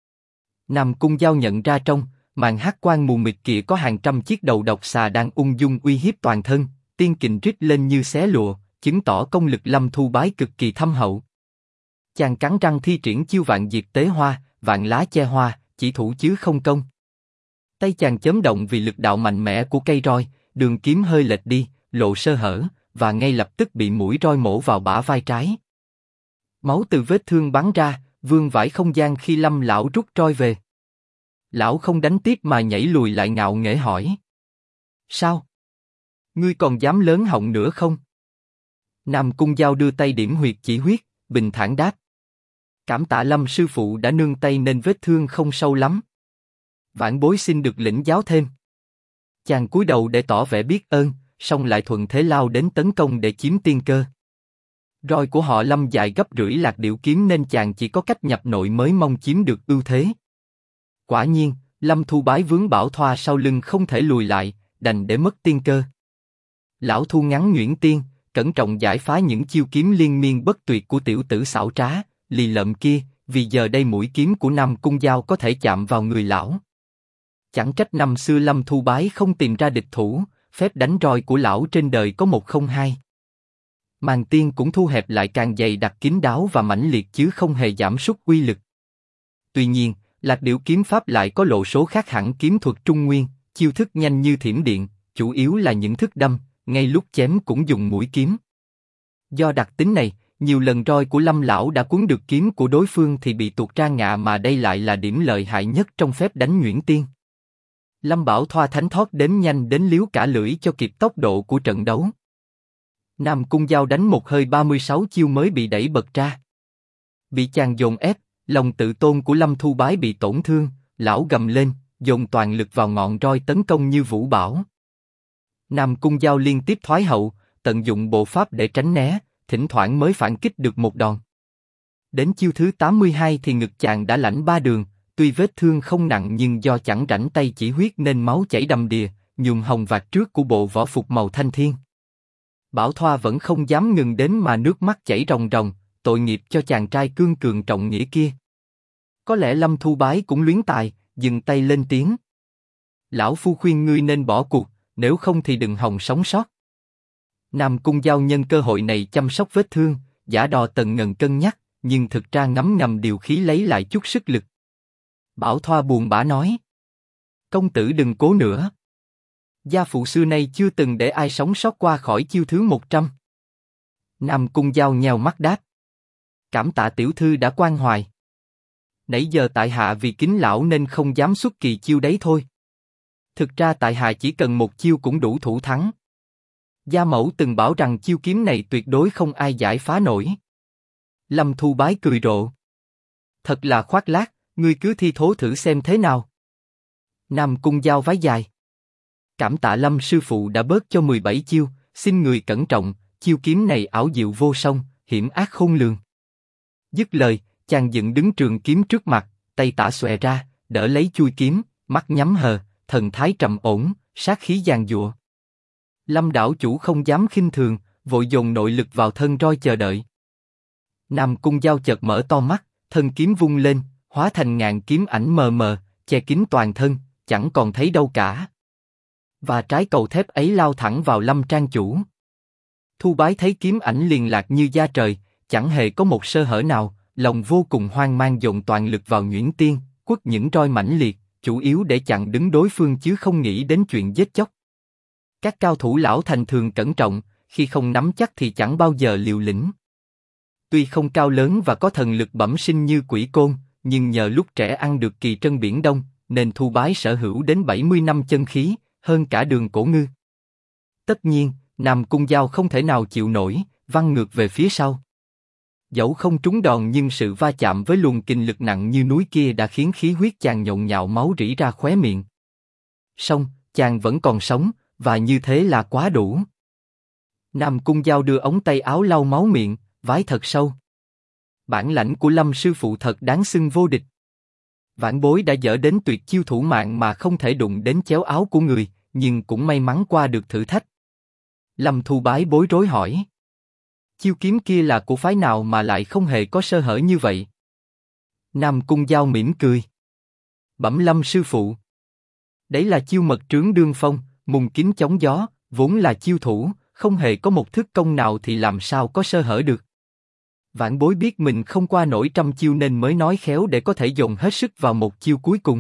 Nam Cung Giao nhận ra trong màn hắc quang mù mịt kia có hàng trăm chiếc đầu độc xà đang ung dung uy hiếp toàn thân, tiên kình rít lên như xé lụa, chứng tỏ công lực Lâm Thu Bái cực kỳ thâm hậu. Chàng cắn răng thi triển chiêu vạn diệt tế hoa, vạn lá che hoa, chỉ thủ chứ không công. Tay chàng chớm động vì lực đạo mạnh mẽ của cây roi, đường kiếm hơi lệch đi, lộ sơ hở, và ngay lập tức bị mũi roi mổ vào bả vai trái. Máu từ vết thương bắn ra, vương vãi không gian khi Lâm lão rút roi về. Lão không đánh tiếp mà nhảy lùi lại ngạo nghễ hỏi. Sao? Ngươi còn dám lớn họng nữa không? Nam Cung Giao đưa tay điểm huyệt chỉ huyết, bình thản đáp. Cảm tạ Lâm sư phụ đã nương tay nên vết thương không sâu lắm. Vãn bối xin được lĩnh giáo thêm. Chàng cúi đầu để tỏ vẻ biết ơn, song lại thuận thế lao đến tấn công để chiếm tiên cơ. Roi của họ Lâm dài gấp rưỡi lạc điểu kiếm nên chàng chỉ có cách nhập nội mới mong chiếm được ưu thế. Quả nhiên, Lâm Thu Bái vướng Bảo Thoa sau lưng không thể lùi lại, đành để mất tiên cơ. Lão thu ngắn nhuyễn tiên, cẩn trọng giải phá những chiêu kiếm liên miên bất tuyệt của tiểu tử xảo trá, lì lợm kia, vì giờ đây mũi kiếm của Nam Cung Giao có thể chạm vào người lão. Chẳng trách năm xưa Lâm Thu Bái không tìm ra địch thủ, phép đánh roi của lão trên đời có một không hai. Màn tiên cũng thu hẹp lại càng dày đặc kín đáo và mãnh liệt chứ không hề giảm sút uy lực. Tuy nhiên, lạc điểu kiếm pháp lại có lộ số khác hẳn kiếm thuật Trung Nguyên, chiêu thức nhanh như thiểm điện, chủ yếu là những thức đâm, ngay lúc chém cũng dùng mũi kiếm. Do đặc tính này, nhiều lần roi của Lâm lão đã cuốn được kiếm của đối phương thì bị tuột ra ngạ, mà đây lại là điểm lợi hại nhất trong phép đánh nhuyễn tiên. Lâm Bảo Thoa thánh thoát đếm nhanh đến liếu cả lưỡi cho kịp tốc độ của trận đấu. Nam Cung Giao đánh một hơi 36 chiêu mới bị đẩy bật ra. Bị chàng dồn ép, lòng tự tôn của Lâm Thu Bái bị tổn thương, lão gầm lên, dồn toàn lực vào ngọn roi tấn công như vũ bão. Nam Cung Giao liên tiếp thoái hậu, tận dụng bộ pháp để tránh né, thỉnh thoảng mới phản kích được một đòn. Đến chiêu thứ 82 thì ngực chàng đã lãnh 3 đường, tuy vết thương không nặng nhưng do chẳng rảnh tay chỉ huyết nên máu chảy đầm đìa, nhuộm hồng vạt trước của bộ võ phục màu thanh thiên. Bảo Thoa vẫn không dám ngừng đến mà nước mắt chảy ròng ròng, tội nghiệp cho chàng trai cương cường trọng nghĩa kia. Có lẽ Lâm Thu Bái cũng luyến tài, dừng tay lên tiếng. Lão phu khuyên ngươi nên bỏ cuộc, nếu không thì đừng hòng sống sót. Nam Cung Giao nhân cơ hội này chăm sóc vết thương, giả đò tần ngần cân nhắc, nhưng thực ra ngấm ngầm điều khí lấy lại chút sức lực. Bảo Thoa buồn bã nói. Công tử đừng cố nữa. Gia phụ xưa nay chưa từng để ai sống sót qua khỏi chiêu thứ 100. Nam Cung Giao nheo mắt đáp. Cảm tạ tiểu thư đã quan hoài. Nãy giờ tại hạ vì kính lão nên không dám xuất kỳ chiêu đấy thôi. Thực ra tại hạ chỉ cần một chiêu cũng đủ thủ thắng. Gia mẫu từng bảo rằng chiêu kiếm này tuyệt đối không ai giải phá nổi. Lâm Thu Bái cười rộ. Thật là khoác lác, ngươi cứ thi thố thử xem thế nào. Nam Cung Giao vái dài. Cảm tạ Lâm sư phụ đã bớt cho 17 chiêu, xin người cẩn trọng, chiêu kiếm này ảo diệu vô song, hiểm ác khôn lường. Dứt lời, chàng dựng đứng trường kiếm trước mặt, tay tả xòe ra, đỡ lấy chuôi kiếm, mắt nhắm hờ, thần thái trầm ổn, sát khí giàn giụa. Lâm đảo chủ không dám khinh thường, vội dồn nội lực vào thân roi chờ đợi. Nam Cung Giao chợt mở to mắt, thân kiếm vung lên, hóa thành ngàn kiếm ảnh mờ mờ, che kín toàn thân, chẳng còn thấy đâu cả. Và trái cầu thép ấy lao thẳng vào Lâm trang chủ. Thu Bái thấy kiếm ảnh liền lạc như da trời, chẳng hề có một sơ hở nào, lòng vô cùng hoang mang dồn toàn lực vào nhuyễn tiên, quất những roi mãnh liệt, chủ yếu để chặn đứng đối phương chứ không nghĩ đến chuyện giết chóc. Các cao thủ lão thành thường cẩn trọng, khi không nắm chắc thì chẳng bao giờ liều lĩnh. Tuy không cao lớn và có thần lực bẩm sinh như Quỷ Côn, nhưng nhờ lúc trẻ ăn được kỳ trân biển Đông, nên Thu Bái sở hữu đến 70 năm chân khí, hơn cả Đường Cổ Ngư. Tất nhiên, Nam Cung Giao không thể nào chịu nổi, văng ngược về phía sau. Dẫu không trúng đòn nhưng sự va chạm với luồng kình lực nặng như núi kia đã khiến khí huyết chàng nhộn nhạo, máu rỉ ra khóe miệng. Song, chàng vẫn còn sống, và như thế là quá đủ. Nam Cung Giao đưa ống tay áo lau máu miệng, vái thật sâu. Bản lãnh của Lâm sư phụ thật đáng xưng vô địch. Vãn bối đã dở đến tuyệt chiêu thủ mạng mà không thể đụng đến chéo áo của người, nhưng cũng may mắn qua được thử thách. Lâm Thu Bái bối rối hỏi. Chiêu kiếm kia là của phái nào mà lại không hề có sơ hở như vậy? Nam Cung Giao mỉm cười. Bẩm Lâm sư phụ. Đấy là chiêu mật trướng đương phong, mùng kính chống gió, vốn là chiêu thủ, không hề có một thức công nào thì làm sao có sơ hở được. Vãn bối biết mình không qua nổi trăm chiêu nên mới nói khéo để có thể dồn hết sức vào một chiêu cuối cùng.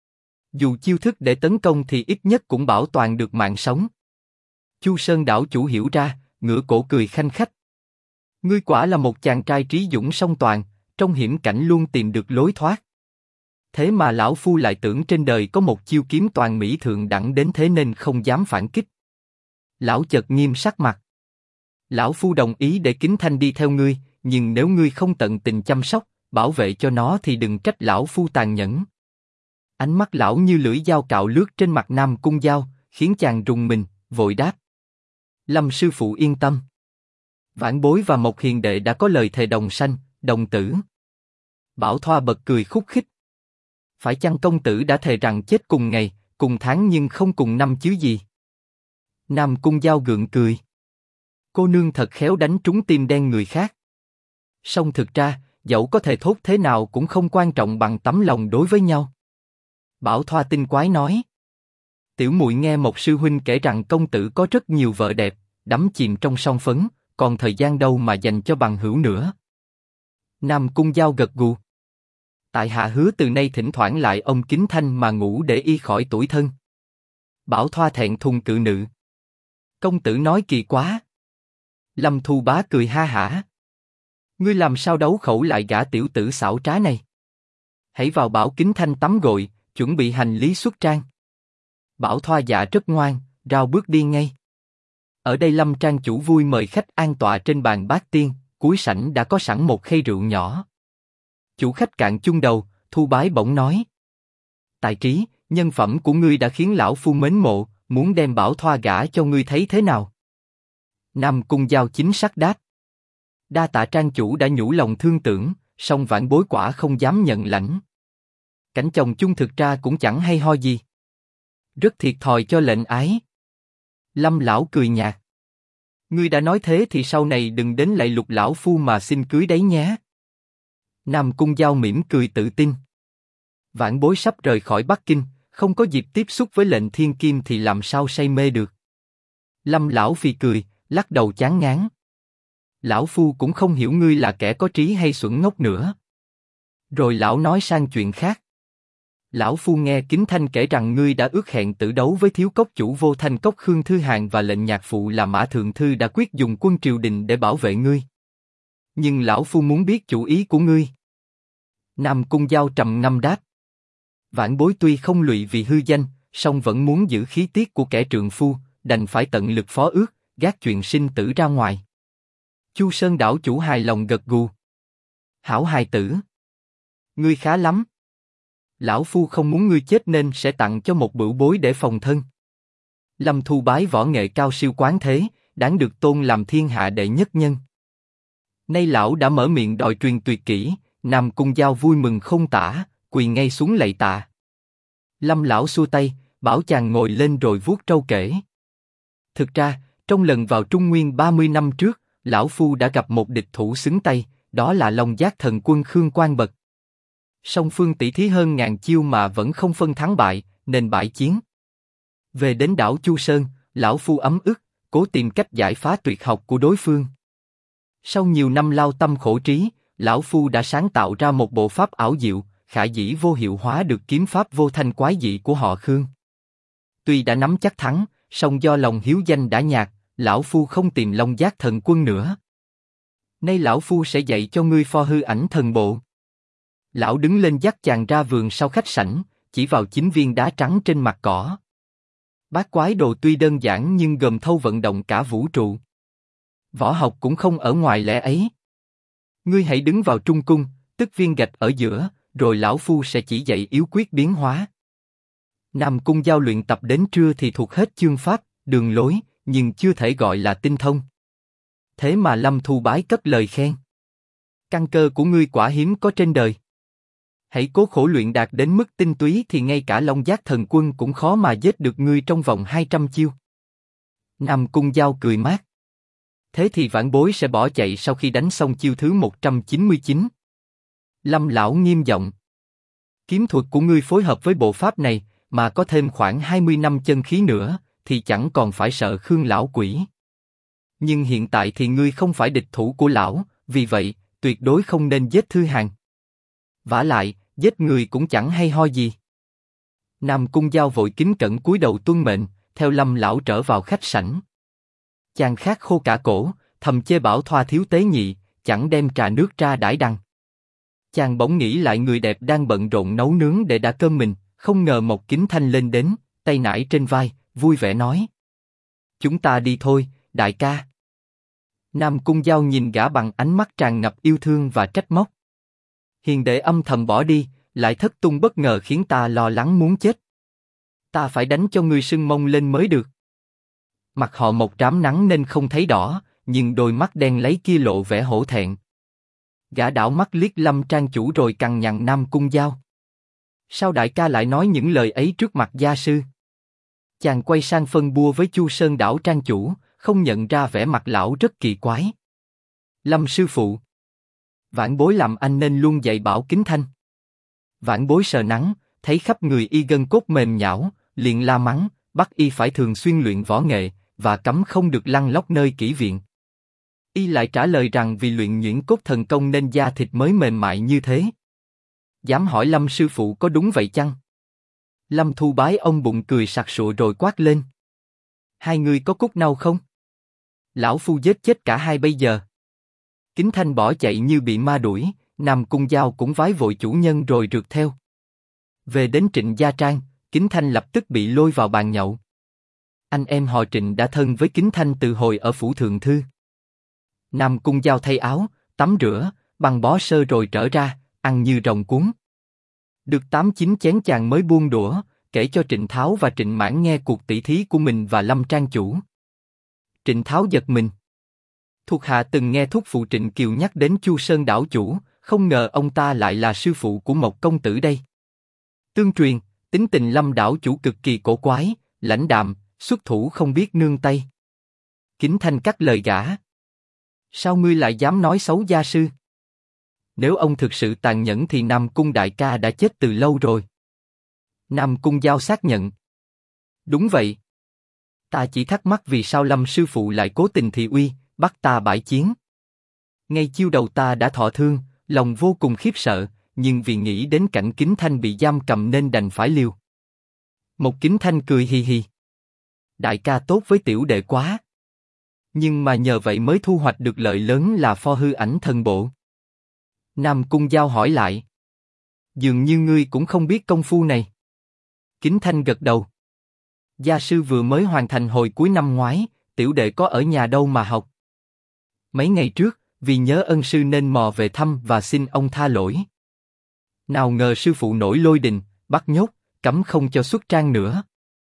Dù chiêu thức để tấn công thì ít nhất cũng bảo toàn được mạng sống. Chu Sơn đảo chủ hiểu ra, ngửa cổ cười khanh khách. Ngươi quả là một chàng trai trí dũng song toàn, trong hiểm cảnh luôn tìm được lối thoát. Thế mà lão phu lại tưởng trên đời có một chiêu kiếm toàn mỹ thượng đẳng đến thế nên không dám phản kích. Lão chợt nghiêm sắc mặt. Lão phu đồng ý để Kính Thanh đi theo ngươi, nhưng nếu ngươi không tận tình chăm sóc, bảo vệ cho nó thì đừng trách lão phu tàn nhẫn. Ánh mắt lão như lưỡi dao cạo lướt trên mặt Nam Cung Giao, khiến chàng rùng mình, vội đáp. Lâm sư phụ yên tâm. Vãn bối và Mộc hiền đệ đã có lời thề đồng sanh, đồng tử. Bảo Thoa bật cười khúc khích. Phải chăng công tử đã thề rằng chết cùng ngày, cùng tháng nhưng không cùng năm chứ gì? Nam Cung Giao gượng cười. Cô nương thật khéo đánh trúng tim đen người khác. Song thực ra, dẫu có thể thốt thế nào cũng không quan trọng bằng tấm lòng đối với nhau. Bảo Thoa tinh quái nói. Tiểu muội nghe một sư huynh kể rằng công tử có rất nhiều vợ đẹp, đắm chìm trong son phấn, còn thời gian đâu mà dành cho bằng hữu nữa. Nam Cung Giao gật gù. Tại hạ hứa từ nay thỉnh thoảng lại ông Kính Thanh mà ngủ để y khỏi tủi thân. Bảo Thoa thẹn thùng cự nữ. Công tử nói kỳ quá. Lâm Thu Bá cười ha hả. Ngươi làm sao đấu khẩu lại gã tiểu tử xảo trá này? Hãy vào bảo Kính Thanh tắm gội, chuẩn bị hành lý xuất trang. Bảo Thoa dạ rất ngoan, rao bước đi ngay. Ở đây Lâm trang chủ vui mời khách an tọa trên bàn bát tiên, cuối sảnh đã có sẵn một khay rượu nhỏ. Chủ khách cạn chung đầu, Thu Bái bỗng nói. Tài trí, nhân phẩm của ngươi đã khiến lão phu mến mộ, muốn đem Bảo Thoa gả cho ngươi thấy thế nào? Nam Cung Giao chính xác đáp. Đa tạ trang chủ đã nhủ lòng thương tưởng, song vãn bối quả không dám nhận lãnh. Cảnh chồng chung thực ra cũng chẳng hay ho gì. Rất thiệt thòi cho lệnh ái. Lâm lão cười nhạt. Ngươi đã nói thế thì sau này đừng đến lạy lục lão phu mà xin cưới đấy nhé. Nam Cung Giao mỉm cười tự tin. Vãn bối sắp rời khỏi Bắc Kinh, không có dịp tiếp xúc với lệnh thiên kim thì làm sao say mê được. Lâm lão phì cười, lắc đầu chán ngán. Lão phu cũng không hiểu ngươi là kẻ có trí hay xuẩn ngốc nữa. Rồi lão nói sang chuyện khác. Lão phu nghe Kính Thanh kể rằng ngươi đã ước hẹn tử đấu với thiếu cốc chủ Vô Thanh Cốc Khương Thư Hàn và lệnh nhạc phụ là Mã Thượng Thư đã quyết dùng quân triều đình để bảo vệ ngươi. Nhưng lão phu muốn biết chủ ý của ngươi. Nam Cung Giao trầm ngâm đáp. Vãn bối tuy không lụy vì hư danh, song vẫn muốn giữ khí tiết của kẻ trượng phu, đành phải tận lực phó ước, gác chuyện sinh tử ra ngoài. Chu Sơn đảo chủ hài lòng gật gù. Hảo hài tử. Ngươi khá lắm. Lão phu không muốn ngươi chết nên sẽ tặng cho một bửu bối để phòng thân. Lâm Thu Bái võ nghệ cao siêu quán thế, đáng được tôn làm thiên hạ đệ nhất nhân. Nay lão đã mở miệng đòi truyền tuyệt kỹ, Nam Cung Giao vui mừng không tả, quỳ ngay xuống lạy tạ. Lâm lão xua tay, bảo chàng ngồi lên rồi vuốt trâu kể. Thực ra, trong lần vào Trung Nguyên 30 năm trước, lão phu đã gặp một địch thủ xứng tay, đó là Long Giác Thần Quân Khương Quang Bật. Song phương tỷ thí hơn ngàn chiêu mà vẫn không phân thắng bại, nên bãi chiến. Về đến đảo Chu Sơn, lão phu ấm ức, cố tìm cách giải phá tuyệt học của đối phương. Sau nhiều năm lao tâm khổ trí, lão phu đã sáng tạo ra một bộ pháp ảo diệu, khả dĩ vô hiệu hóa được kiếm pháp vô thanh quái dị của họ Khương. Tuy đã nắm chắc thắng, song do lòng hiếu danh đã nhạt, lão phu không tìm Long Giác Thần Quân nữa. Nay lão phu sẽ dạy cho ngươi pho hư ảnh thần bộ. Lão đứng lên dắt chàng ra vườn sau khách sảnh, chỉ vào 9 viên đá trắng trên mặt cỏ. Bát quái đồ tuy đơn giản nhưng gồm thâu vận động cả vũ trụ. Võ học cũng không ở ngoài lẽ ấy. Ngươi hãy đứng vào trung cung, tức viên gạch ở giữa, rồi lão phu sẽ chỉ dạy yếu quyết biến hóa. Nam Cung Giao luyện tập đến trưa thì thuộc hết chương pháp, đường lối, nhưng chưa thể gọi là tinh thông. Thế mà Lâm Thu Bái cất lời khen. Căn cơ của ngươi quả hiếm có trên đời. Hãy cố khổ luyện đạt đến mức tinh túy thì ngay cả Long Giác Thần Quân cũng khó mà giết được ngươi trong vòng 200 chiêu. Nam Cung Giao cười mát. Thế thì vãn bối sẽ bỏ chạy sau khi đánh xong chiêu thứ 199. Lâm lão nghiêm giọng. Kiếm thuật của ngươi phối hợp với bộ pháp này, mà có thêm khoảng 20 năm chân khí nữa, thì chẳng còn phải sợ Khương lão quỷ. Nhưng hiện tại thì ngươi không phải địch thủ của lão, vì vậy, tuyệt đối không nên giết Thư Hàn. Vả lại, giết người cũng chẳng hay ho gì. Nam Cung Giao vội kính cẩn cúi đầu tuân mệnh, theo Lâm lão trở vào khách sảnh. Chàng khát khô cả cổ, thầm chê bảo Thoa thiếu tế nhị, chẳng đem trà nước ra đãi đăng. Chàng bỗng nghĩ lại người đẹp đang bận rộn nấu nướng để đã cơm mình, không ngờ Mộc Kính Thanh lên đến, tay nải trên vai, vui vẻ nói: chúng ta đi thôi, đại ca. Nam Cung Giao nhìn gã bằng ánh mắt tràn ngập yêu thương và trách móc. Hiền đệ âm thầm bỏ đi, lại thất tung bất ngờ khiến ta lo lắng muốn chết. Ta phải đánh cho ngươi sưng mông lên mới được. Mặt họ Mộc rám nắng nên không thấy đỏ, nhưng đôi mắt đen lấy kia lộ vẻ hổ thẹn. Gã đảo mắt liếc Lâm trang chủ rồi cằn nhằn Nam Cung Giao. Sao đại ca lại nói những lời ấy trước mặt gia sư? Chàng quay sang phân bua với Chu Sơn đảo trang chủ, không nhận ra vẻ mặt lão rất kỳ quái. Lâm sư phụ, vãn bối làm anh nên luôn dạy bảo Kính Thanh. Vãn bối sờ nắng, thấy khắp người y gân cốt mềm nhão, liền la mắng, bắt y phải thường xuyên luyện võ nghệ, và cấm không được lăn lóc nơi kỹ viện. Y lại trả lời rằng vì luyện nhuyễn cốt thần công nên da thịt mới mềm mại như thế. Dám hỏi Lâm sư phụ có đúng vậy chăng? Lâm Thu Bái ông bụng cười sặc sụa rồi quát lên. Hai người có cút nâu không? Lão phu giết chết cả hai bây giờ. Kính Thanh bỏ chạy như bị ma đuổi, Nam Cung Giao cũng vái vội chủ nhân rồi rượt theo. Về đến Trịnh Gia Trang, Kính Thanh lập tức bị lôi vào bàn nhậu. Anh em họ Trịnh đã thân với Kính Thanh từ hồi ở phủ thượng thư. Nam Cung Giao thay áo, tắm rửa, băng bó sơ rồi trở ra, ăn như rồng cuốn. Được 8-9 chén chàng mới buông đũa, kể cho Trịnh Tháo và Trịnh Mãn nghe cuộc tỷ thí của mình và Lâm trang chủ. Trịnh Tháo giật mình. Thuộc hạ từng nghe thúc phụ Trịnh Kiều nhắc đến Chu Sơn đảo chủ, không ngờ ông ta lại là sư phụ của một công tử đây. Tương truyền, tính tình Lâm đảo chủ cực kỳ cổ quái, lãnh đạm, xuất thủ không biết nương tay. Kính Thanh cắt lời gã. Sao ngươi lại dám nói xấu gia sư? Nếu ông thực sự tàn nhẫn thì Nam Cung đại ca đã chết từ lâu rồi. Nam Cung Giao xác nhận. Đúng vậy. Ta chỉ thắc mắc vì sao Lâm sư phụ lại cố tình thị uy, bắt ta bãi chiến. Ngay chiêu đầu ta đã thọ thương, lòng vô cùng khiếp sợ, nhưng vì nghĩ đến cảnh Kính Thanh bị giam cầm nên đành phải liều. Một Kính Thanh cười hì hì. Đại ca tốt với tiểu đệ quá. Nhưng mà nhờ vậy mới thu hoạch được lợi lớn là pho hư ảnh thần bộ. Nam Cung Giao hỏi lại. Dường như ngươi cũng không biết công phu này. Kính Thanh gật đầu. Gia sư vừa mới hoàn thành hồi cuối năm ngoái, tiểu đệ có ở nhà đâu mà học. Mấy ngày trước, vì nhớ ân sư nên mò về thăm và xin ông tha lỗi. Nào ngờ sư phụ nổi lôi đình, bắt nhốt, cấm không cho xuất trang nữa.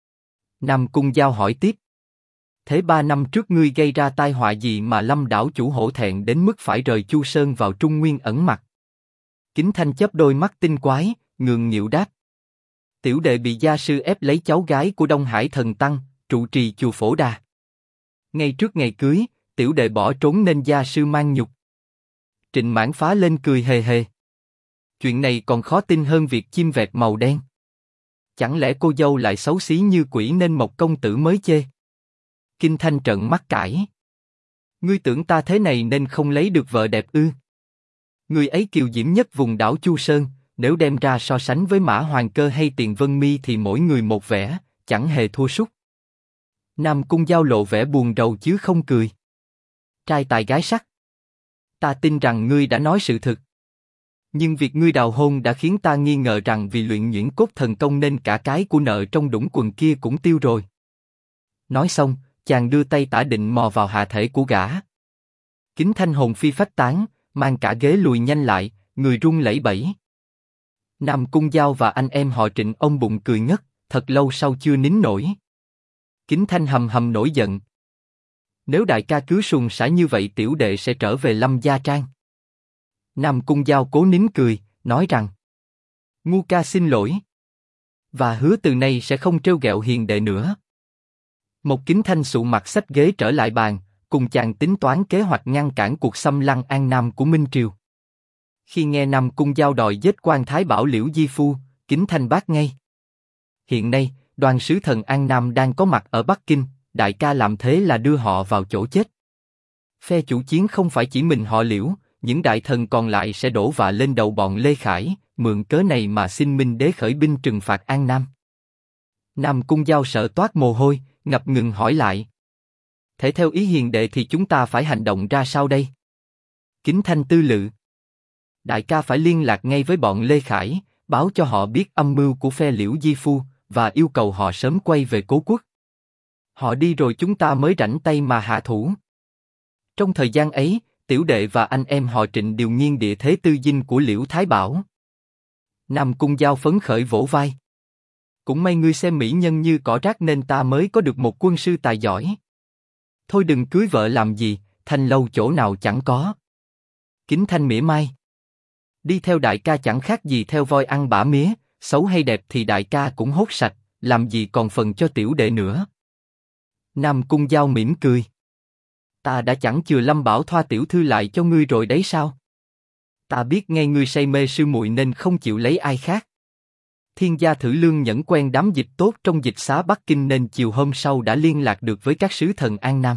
Nam Cung Giao hỏi tiếp. Thế 3 năm trước ngươi gây ra tai họa gì mà Lâm đảo chủ hổ thẹn đến mức phải rời Chu Sơn vào Trung Nguyên ẩn mặt? Kính Thanh chớp đôi mắt tinh quái, ngượng nghịu đáp. Tiểu đệ bị gia sư ép lấy cháu gái của Đông Hải Thần Tăng, trụ trì chùa Phổ Đà. Ngay trước ngày cưới, tiểu đệ bỏ trốn nên gia sư mang nhục. Trịnh Mãn phá lên cười hề hề. Chuyện này còn khó tin hơn việc chim vẹt màu đen. Chẳng lẽ cô dâu lại xấu xí như quỷ nên một công tử mới chê? Kinh Thanh trợn mắt cãi. Ngươi tưởng ta thế này nên không lấy được vợ đẹp ư? Người ấy kiều diễm nhất vùng đảo Chu Sơn, nếu đem ra so sánh với Mã Hoàng Cơ hay Tiền Vân Mi thì mỗi người một vẻ, chẳng hề thua sút. Nam Cung Giao lộ vẻ buồn rầu chứ không cười. Trai tài gái sắc. Ta tin rằng ngươi đã nói sự thực. Nhưng việc ngươi đào hôn đã khiến ta nghi ngờ rằng vì luyện nhuyễn cốt thần công nên cả cái của nợ trong đũng quần kia cũng tiêu rồi. Nói xong, chàng đưa tay tả định mò vào hạ thể của gã. Kính Thanh hồn phi phách tán, mang cả ghế lùi nhanh lại, người run lẩy bẩy. Nam Cung Giao và anh em họ Trịnh ôm bụng cười ngất, thật lâu sau chưa nín nổi. Kính Thanh hầm hầm nổi giận. Nếu đại ca cứ suồng sã như vậy tiểu đệ sẽ trở về Lâm Gia Trang. Nam Cung Giao cố nín cười, nói rằng: Ngu ca xin lỗi. Và hứa từ nay sẽ không trêu ghẹo hiền đệ nữa. Một Kính Thanh sụ mặt xách ghế trở lại bàn, cùng chàng tính toán kế hoạch ngăn cản cuộc xâm lăng An Nam của Minh Triều. Khi nghe Nam Cung Giao đòi giết quan Thái Bảo Liễu Di Phu, Kính Thanh bác ngay. Hiện nay, đoàn sứ thần An Nam đang có mặt ở Bắc Kinh, đại ca làm thế là đưa họ vào chỗ chết. Phe chủ chiến không phải chỉ mình họ Liễu, những đại thần còn lại sẽ đổ vạ lên đầu bọn Lê Khải, mượn cớ này mà xin Minh đế khởi binh trừng phạt An Nam. Nam Cung Giao sợ toát mồ hôi, ngập ngừng hỏi lại: Thể theo ý hiền đệ thì chúng ta phải hành động ra sao đây? Kính Thanh tư lự: Đại ca phải liên lạc ngay với bọn Lê Khải, báo cho họ biết âm mưu của phe Liễu Di Phu và yêu cầu họ sớm quay về cố quốc. Họ đi rồi chúng ta mới rảnh tay mà hạ thủ. Trong thời gian ấy, tiểu đệ và anh em họ Trịnh đều nghiêng địa thế tư dinh của Liễu Thái Bảo. Nam Cung Giao phấn khởi vỗ vai: Cũng may ngươi xem mỹ nhân như cỏ rác nên ta mới có được một quân sư tài giỏi. Thôi đừng cưới vợ làm gì, thanh lâu chỗ nào chẳng có. Kính Thanh mỉa mai: Đi theo đại ca chẳng khác gì theo voi ăn bã mía, xấu hay đẹp thì đại ca cũng hốt sạch, làm gì còn phần cho tiểu đệ nữa. Nam Cung Giao mỉm cười: Ta đã chẳng chừa Lâm Bảo Thoa tiểu thư lại cho ngươi rồi đấy sao? Ta biết ngay ngươi say mê sư muội nên không chịu lấy ai khác. Thiên gia Thử Lương Nhẫn quen đám dịch tốt trong dịch xá Bắc Kinh nên chiều hôm sau đã liên lạc được với các sứ thần An Nam.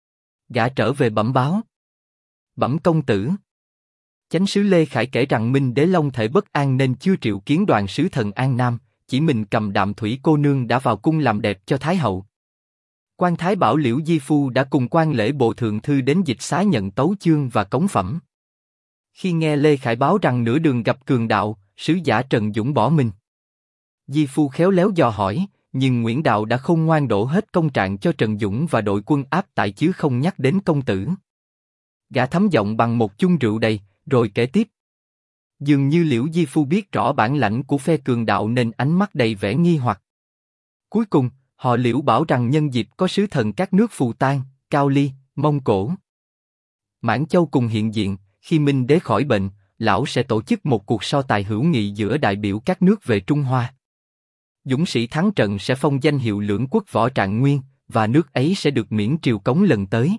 Gã trở về bẩm báo: Bẩm công tử, chánh sứ Lê Khải kể rằng Minh đế long thể bất an nên chưa triệu kiến đoàn sứ thần An Nam, chỉ mình cầm Đạm Thủy cô nương đã vào cung làm đẹp cho Thái hậu. Quan Thái Bảo Liễu Di Phu đã cùng quan lễ bộ thượng thư đến dịch xá nhận tấu chương và cống phẩm. Khi nghe Lê Khải báo rằng nửa đường gặp cường đạo, sứ giả Trần Dũng bỏ mình. Di Phu khéo léo dò hỏi, nhưng Nguyễn Đạo đã khôn ngoan đổ hết công trạng cho Trần Dũng và đội quân áp tại chứ không nhắc đến công tử. Gã thấm giọng bằng một chung rượu đầy, rồi kể tiếp. Dường như Liễu Di Phu biết rõ bản lãnh của phe cường đạo nên ánh mắt đầy vẻ nghi hoặc. Cuối cùng, họ Liễu bảo rằng nhân dịp có sứ thần các nước Phù Tang, Cao Ly, Mông Cổ, Mãn Châu cùng hiện diện, khi Minh đế khỏi bệnh, lão sẽ tổ chức một cuộc so tài hữu nghị giữa đại biểu các nước về Trung Hoa. Dũng sĩ thắng trận sẽ phong danh hiệu lưỡng quốc võ trạng nguyên, và nước ấy sẽ được miễn triều cống lần tới.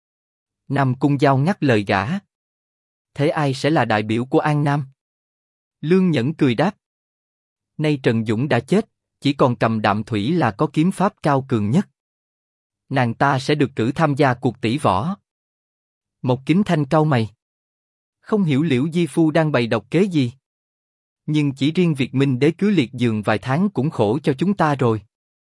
Nam Cung Giao ngắt lời gã. Thế ai sẽ là đại biểu của An Nam? Lương Nhẫn cười đáp. Nay Trần Dũng đã chết, chỉ còn cầm Đạm Thủy là có kiếm pháp cao cường nhất. Nàng ta sẽ được cử tham gia cuộc tỷ võ. Một Kính Thanh cau mày. Không hiểu Liễu Di Phu đang bày độc kế gì. Nhưng chỉ riêng việc Minh đế cứ liệt giường vài tháng cũng khổ cho chúng ta rồi.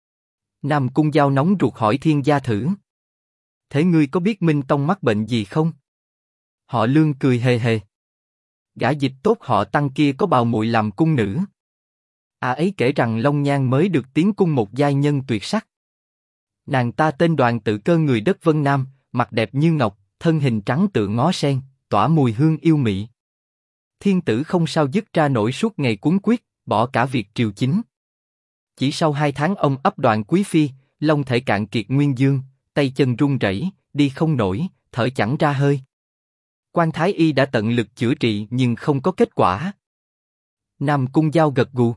Nam Cung Giao nóng ruột hỏi Thiên gia Thử. Thế ngươi có biết Minh Tông mắc bệnh gì không? Họ Lương cười hề hề. Gã dịch tốt họ Tăng kia có bào muội làm cung nữ. Ấy kể rằng Long Nhan mới được tiến cung một giai nhân tuyệt sắc. Nàng ta tên Đoàn Tự Cơ người đất Vân Nam, mặt đẹp như ngọc, thân hình trắng tựa ngó sen, tỏa mùi hương yêu mị. Thiên tử không sao dứt ra nổi suốt ngày cuống quyết, bỏ cả việc triều chính. Chỉ sau 2 tháng ông ấp Đoạn quý phi, long thể cạn kiệt nguyên dương, tay chân run rẩy, đi không nổi, thở chẳng ra hơi. Quan Thái y đã tận lực chữa trị nhưng không có kết quả. Nam Cung Giao gật gù.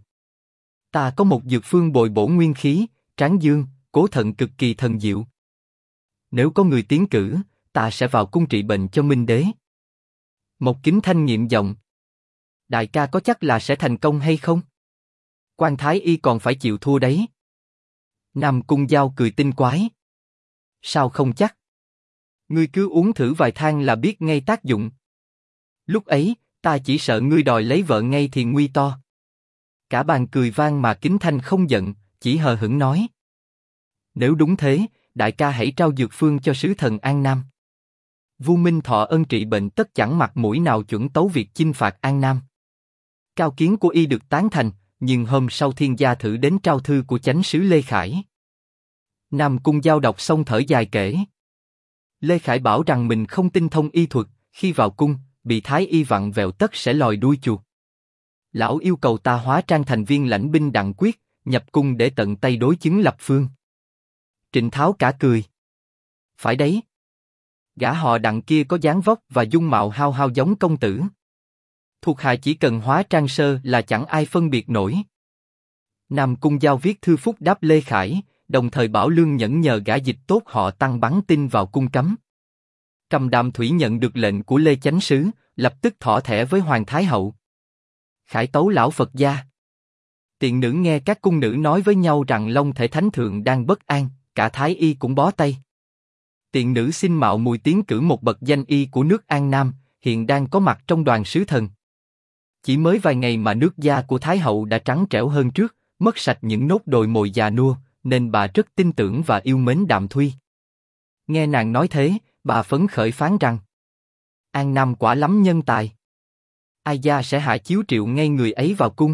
Ta có một dược phương bồi bổ nguyên khí, tráng dương, cố thận cực kỳ thần diệu. Nếu có người tiến cử, ta sẽ vào cung trị bệnh cho Minh đế. Một Kính Thanh nhiệm giọng. Đại ca có chắc là sẽ thành công hay không? Quan Thái y còn phải chịu thua đấy. Nam Cung Giao cười tinh quái. Sao không chắc? Ngươi cứ uống thử vài thang là biết ngay tác dụng. Lúc ấy, ta chỉ sợ ngươi đòi lấy vợ ngay thì nguy to. Cả bàn cười vang mà Kính Thanh không giận, chỉ hờ hững nói. Nếu đúng thế, đại ca hãy trao dược phương cho sứ thần An Nam. Vua Minh Thọ ân trị bệnh tất chẳng mặt mũi nào chuẩn tấu việc chinh phạt An Nam. cao kiến của y được tán thành, nhưng hôm sau thiên gia thử đến trao thư của chánh sứ Lê Khải. Nam Cung Giao đọc xong thở dài kể. Lê Khải bảo rằng mình không tinh thông y thuật, khi vào cung, bị thái y vặn vẹo tất sẽ lòi đuôi chuột. Lão yêu cầu ta hóa trang thành viên lãnh binh Đặng Quyết, nhập cung để tận tay đối chứng lập phương. Trịnh Tháo cả cười. Phải đấy. Gã họ Đặng kia có dáng vóc và dung mạo hao hao giống công tử. Thuộc hạ chỉ cần hóa trang sơ là chẳng ai phân biệt nổi. Nam Cung Giao viết thư phúc đáp Lê Khải, đồng thời bảo Lương Nhẫn nhờ gã dịch tốt họ Tăng bắn tin vào cung cấm. Cầm Đàm Thủy nhận được lệnh của Lê Chánh sứ, lập tức thỏ thẻ với Hoàng Thái hậu. Khải tấu lão Phật gia. Tiện nữ nghe các cung nữ nói với nhau rằng Long Thể Thánh Thượng đang bất an, cả Thái y cũng bó tay. Tiện nữ xin mạo mùi tiến cử một bậc danh y của nước An Nam, hiện đang có mặt trong đoàn sứ thần. Chỉ mới vài ngày mà nước da của Thái hậu đã trắng trẻo hơn trước, mất sạch những nốt đồi mồi già nua, nên bà rất tin tưởng và yêu mến Đạm Thuy. Nghe nàng nói thế, bà phấn khởi phán rằng: An Nam quả lắm nhân tài. Ai gia sẽ hạ chiếu triệu ngay người ấy vào cung.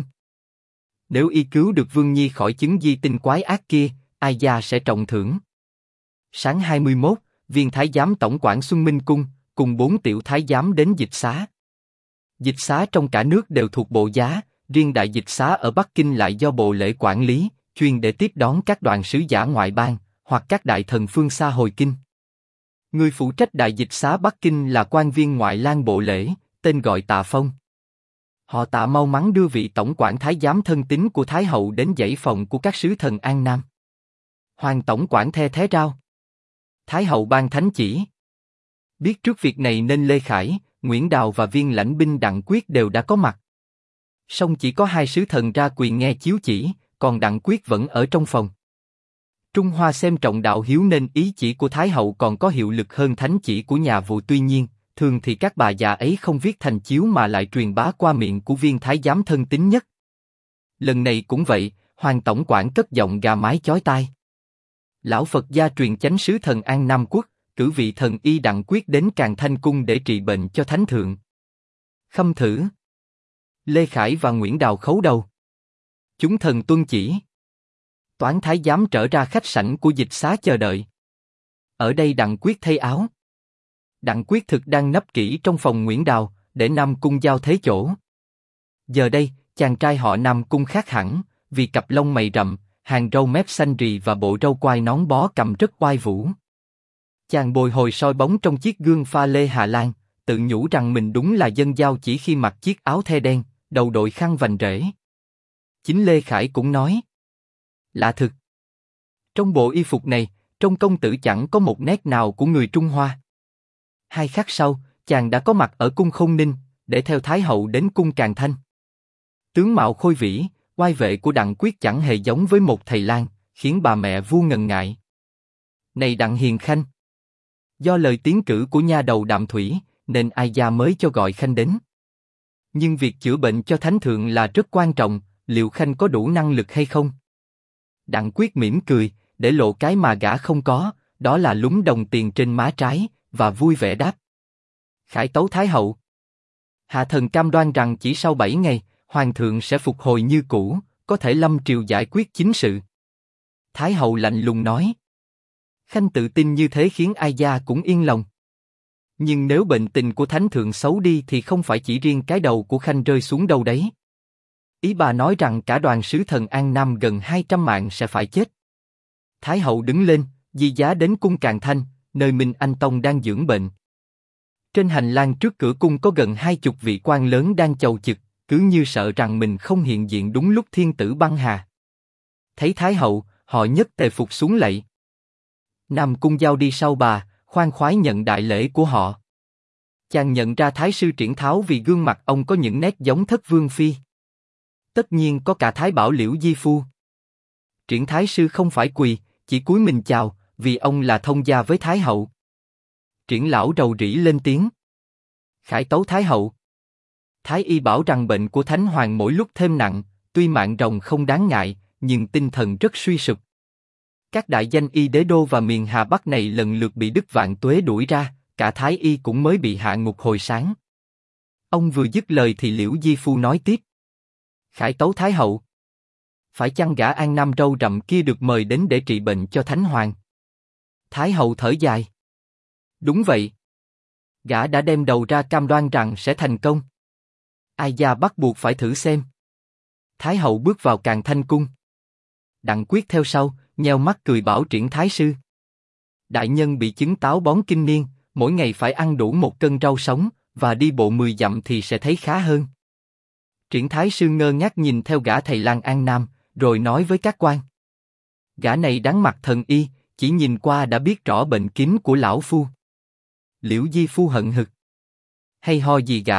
Nếu y cứu được Vương Nhi khỏi chứng di tinh quái ác kia, Ai gia sẽ trọng thưởng. Sáng 21, viên thái giám tổng quản Xuân Minh Cung, cùng 4 tiểu thái giám đến dịch xá. Dịch xá trong cả nước đều thuộc bộ giá, riêng đại dịch xá ở Bắc Kinh lại do bộ lễ quản lý, chuyên để tiếp đón các đoàn sứ giả ngoại bang, hoặc các đại thần phương xa hồi kinh. Người phụ trách đại dịch xá Bắc Kinh là quan viên ngoại lang bộ lễ, tên gọi Tạ Phong. Họ Tạ mau mắn đưa vị tổng quản thái giám thân tín của Thái hậu đến dãy phòng của các sứ thần An Nam. Hoàng tổng quản the thế rao. Thái hậu ban thánh chỉ. Biết trước việc này nên Lê Khải, Nguyễn Đào và viên lãnh binh Đặng Quyết đều đã có mặt. Song chỉ có 2 sứ thần ra quyền nghe chiếu chỉ, còn Đặng Quyết vẫn ở trong phòng. Trung Hoa xem trọng đạo hiếu nên ý chỉ của Thái hậu còn có hiệu lực hơn thánh chỉ của nhà vua, tuy nhiên, thường thì các bà già ấy không viết thành chiếu mà lại truyền bá qua miệng của viên thái giám thân tín nhất. Lần này cũng vậy, Hoàng tổng quản cất giọng gà mái chói tai. Lão Phật gia truyền chánh sứ thần An Nam Quốc, cử vị thần y Đặng Quyết đến Càn Thanh cung để trị bệnh cho thánh thượng. Khâm thử. Lê Khải và Nguyễn Đào khấu đầu. Chúng thần tuân chỉ. Toán thái giám trở ra khách sảnh của dịch xá chờ đợi. Ở đây Đặng Quyết thay áo. Đặng Quyết thực đang nấp kỹ trong phòng Nguyễn Đào, để Nam Cung Giao thế chỗ. Giờ đây, chàng trai họ Nam Cung khác hẳn, vì cặp lông mày rậm, hàng râu mép xanh rì và bộ râu quai nón bó cầm rất oai vũ. Chàng bồi hồi soi bóng trong chiếc gương pha lê Hà Lan, tự nhủ rằng mình đúng là dân Giao chỉ khi mặc chiếc áo the đen, đầu đội khăn vành rễ. Chính Lê Khải cũng nói. Lạ thực. Trong bộ y phục này, trong công tử chẳng có một nét nào của người Trung Hoa. 2 khắc sau, chàng đã có mặt ở cung Không Ninh, để theo Thái hậu đến cung Càn Thanh. Tướng mạo khôi vĩ, oai vệ của Đặng Quyết chẳng hề giống với một thầy lang, khiến bà mẹ vua ngần ngại. Này Đặng Hiền Khanh. Do lời tiến cử của nha đầu Đạm Thủy, nên Ai gia mới cho gọi Khanh đến. Nhưng việc chữa bệnh cho thánh thượng là rất quan trọng, liệu Khanh có đủ năng lực hay không? Đặng Quyết mỉm cười, để lộ cái mà gã không có, đó là lúm đồng tiền trên má trái, và vui vẻ đáp. Khải tấu Thái hậu. Hạ thần cam đoan rằng chỉ sau 7 ngày, Hoàng thượng sẽ phục hồi như cũ, có thể lâm triều giải quyết chính sự. Thái hậu lạnh lùng nói. Khanh tự tin như thế khiến Ai gia cũng yên lòng. Nhưng nếu bệnh tình của thánh thượng xấu đi thì không phải chỉ riêng cái đầu của Khanh rơi xuống đâu đấy. Ý bà nói rằng cả đoàn sứ thần An Nam gần 200 mạng sẽ phải chết. Thái hậu đứng lên, di giá đến cung Càn Thanh, nơi Minh Anh Tông đang dưỡng bệnh. Trên hành lang trước cửa cung có gần 20 vị quan lớn đang chầu chực, cứ như sợ rằng mình không hiện diện đúng lúc thiên tử băng hà. Thấy Thái hậu, họ nhất tề phục xuống lạy. Nam Cung Giao đi sau bà, khoan khoái nhận đại lễ của họ. Chàng nhận ra Thái sư Triển Tháo vì gương mặt ông có những nét giống Thất Vương phi. Tất nhiên có cả Thái bảo Liễu Di Phu. Triển Thái sư không phải quỳ, chỉ cúi mình chào, vì ông là thông gia với Thái hậu. Triển lão rầu rĩ lên tiếng. Khải tấu Thái hậu. Thái y bảo rằng bệnh của Thánh Hoàng mỗi lúc thêm nặng, tuy mạng rồng không đáng ngại, nhưng tinh thần rất suy sụp. Các đại danh y đế đô và miền Hà Bắc này lần lượt bị Đức Vạn Tuế đuổi ra, cả Thái y cũng mới bị hạ ngục hồi sáng. Ông vừa dứt lời thì Liễu Di Phu nói tiếp. Khải tấu Thái hậu. Phải chăng gã An Nam râu rậm kia được mời đến để trị bệnh cho Thánh Hoàng? Thái hậu thở dài. Đúng vậy. Gã đã đem đầu ra cam đoan rằng sẽ thành công. Ai gia bắt buộc phải thử xem. Thái hậu bước vào Càn Thanh cung. Đặng Quyết theo sau, nheo mắt cười bảo Triển Thái sư. Đại nhân bị chứng táo bón kinh niên, mỗi ngày phải ăn đủ 1 cân rau sống, và đi bộ 10 dặm thì sẽ thấy khá hơn. Triển Thái sư ngơ ngác nhìn theo gã thầy lang An Nam, rồi nói với các quan. Gã này đáng mặt thần y, chỉ nhìn qua đã biết rõ bệnh kín của lão phu. Liễu Di phu hận hực. Hay ho gì gã?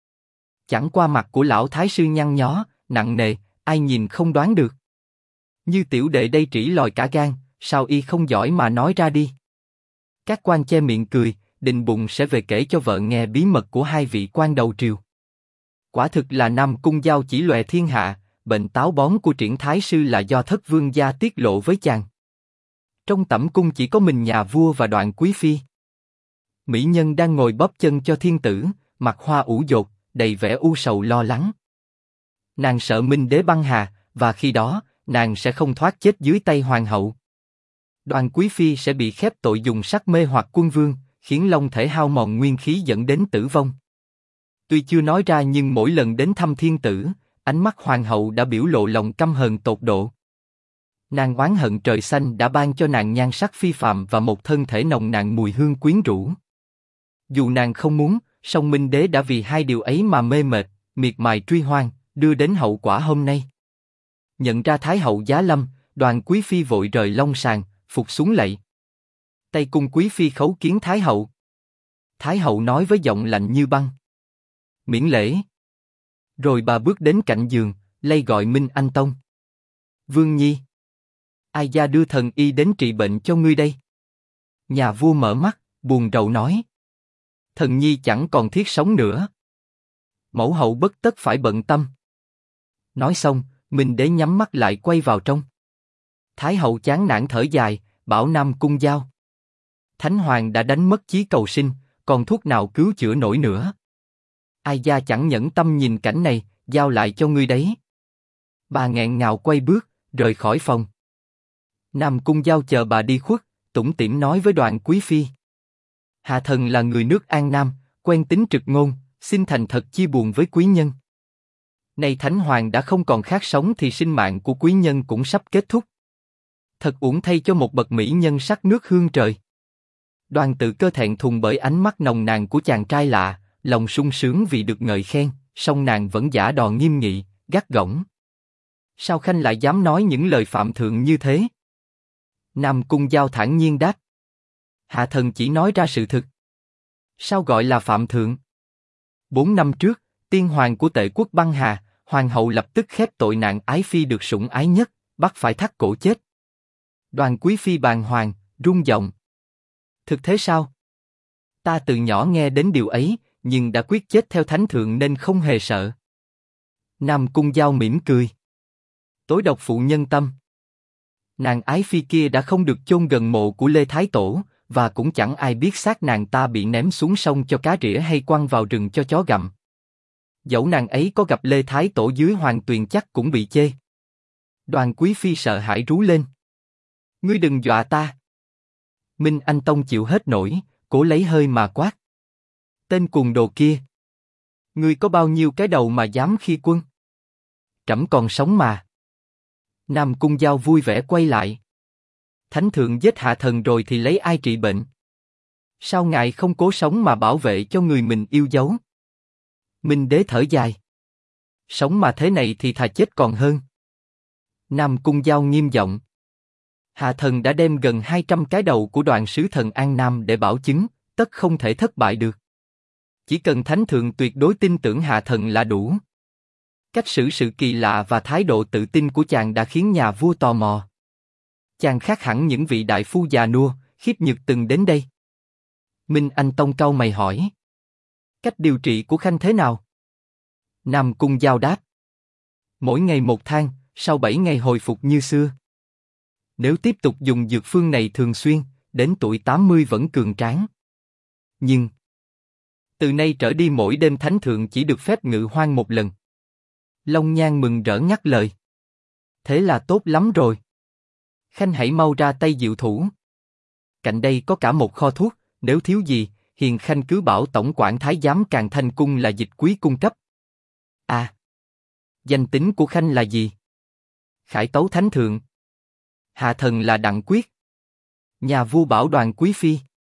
Chẳng qua mặt của lão thái sư nhăn nhó, nặng nề, ai nhìn không đoán được. Như tiểu đệ đây trĩ lòi cả gan, sao y không giỏi mà nói ra đi. Các quan che miệng cười, định bụng sẽ về kể cho vợ nghe bí mật của 2 vị quan đầu triều. Quả thực là Nam Cung Giao chỉ lòe thiên hạ, bệnh táo bón của Triển Thái sư là do Thất Vương gia tiết lộ với chàng. Trong tẩm cung chỉ có mình nhà vua và Đoạn quý phi. Mỹ nhân đang ngồi bóp chân cho thiên tử, mặt hoa ủ dột, đầy vẻ u sầu lo lắng. Nàng sợ Minh đế băng hà, và khi đó, nàng sẽ không thoát chết dưới tay hoàng hậu. Đoàn quý phi sẽ bị khép tội dùng sắc mê hoặc quân vương, khiến long thể hao mòn nguyên khí dẫn đến tử vong. Tuy chưa nói ra nhưng mỗi lần đến thăm thiên tử, ánh mắt hoàng hậu đã biểu lộ lòng căm hờn tột độ. Nàng oán hận trời xanh đã ban cho nàng nhan sắc phi phàm và một thân thể nồng nàn mùi hương quyến rũ. Dù nàng không muốn, song Minh đế đã vì 2 điều ấy mà mê mệt, miệt mài truy hoan, đưa đến hậu quả hôm nay. Nhận ra Thái hậu giá lâm, Đoàn quý phi vội rời long sàng, phục xuống lạy. Tây cung quý phi khấu kiến Thái hậu. Thái hậu nói với giọng lạnh như băng. Miễn lễ. Rồi bà bước đến cạnh giường, lay gọi Minh Anh Tông. Vương Nhi. Ai gia đưa thần y đến trị bệnh cho ngươi đây? Nhà vua mở mắt, buồn rầu nói. Thần Nhi chẳng còn thiết sống nữa. Mẫu hậu bất tất phải bận tâm. Nói xong, Minh đế nhắm mắt lại quay vào trong. Thái hậu chán nản thở dài, bảo Nam Cung Giao. Thánh Hoàng đã đánh mất chí cầu sinh, còn thuốc nào cứu chữa nổi nữa. Ai gia chẳng nhẫn tâm nhìn cảnh này, giao lại cho ngươi đấy. Bà nghẹn ngào quay bước, rời khỏi phòng. Nam Cung Giao chờ bà đi khuất, tủm tỉm nói với Đoạn quý phi. Hạ thần là người nước An Nam, quen tính trực ngôn, xin thành thật chia buồn với quý nhân. Nay Thánh Hoàng đã không còn khát sống thì sinh mạng của quý nhân cũng sắp kết thúc. Thật uổng thay cho một bậc mỹ nhân sắc nước hương trời. Đoàn Tự Cơ thẹn thùng bởi ánh mắt nồng nàn của chàng trai lạ, lòng sung sướng vì được ngợi khen, song nàng vẫn giả đò nghiêm nghị, gắt gỏng. Sao Khanh lại dám nói những lời phạm thượng như thế? Nam Cung Giao thản nhiên đáp. Hạ thần chỉ nói ra sự thực. Sao gọi là phạm thượng? 4 năm trước, tiên hoàng của Tệ quốc băng hà, hoàng hậu lập tức khép tội nạn ái phi được sủng ái nhất, bắt phải thắt cổ chết. Đoàn quý phi bàng hoàng, run giọng. Thực thế sao? Ta từ nhỏ nghe đến điều ấy, nhưng đã quyết chết theo thánh thượng nên không hề sợ. Nam Cung Giao mỉm cười. Tối độc phụ nhân tâm. Nàng ái phi kia đã không được chôn gần mộ của Lê Thái Tổ, và cũng chẳng ai biết xác nàng ta bị ném xuống sông cho cá rỉa hay quăng vào rừng cho chó gặm. Dẫu nàng ấy có gặp Lê Thái Tổ dưới hoàng tuyền chắc cũng bị chê. Đoàn quý phi sợ hãi rú lên. Ngươi đừng dọa ta. Minh Anh Tông chịu hết nổi, cố lấy hơi mà quát. Tên cuồng đồ kia. Ngươi có bao nhiêu cái đầu mà dám khi quân? Trẫm còn sống mà. Nam Cung Giao vui vẻ quay lại. Thánh thượng giết hạ thần rồi thì lấy ai trị bệnh? Sao ngài không cố sống mà bảo vệ cho người mình yêu dấu? Minh đế thở dài. Sống mà thế này thì thà chết còn hơn. Nam Cung Giao nghiêm giọng. Hạ thần đã đem gần 200 cái đầu của Đoàn sứ thần An Nam để bảo chứng, tất không thể thất bại được. Chỉ cần thánh thượng tuyệt đối tin tưởng hạ thần là đủ. Cách xử sự kỳ lạ và thái độ tự tin của chàng đã khiến nhà vua tò mò. Chàng khác hẳn những vị đại phu già nua, khiếp nhược từng đến đây. Minh Anh Tông cau mày hỏi. Cách điều trị của Khanh thế nào? Nam Cung Giao đáp. Mỗi ngày 1 thang, sau 7 ngày hồi phục như xưa. Nếu tiếp tục dùng dược phương này thường xuyên, đến tuổi 80 vẫn cường tráng. Nhưng từ nay trở đi mỗi đêm thánh thượng chỉ được phép ngự hoang 1 lần. Long Nhan mừng rỡ ngắt lời. Thế là tốt lắm rồi. Khanh hãy mau ra tay diệu thủ. Cạnh đây có cả một kho thuốc, nếu thiếu gì, hiền khanh cứ bảo tổng quản thái giám Càn Thanh cung là Dịch Quý cung cấp. À, danh tính của Khanh là gì? Khải Tấu Thánh Thượng. Hạ thần là Đặng Quyết. Nhà vua bảo Đoàn quý phi.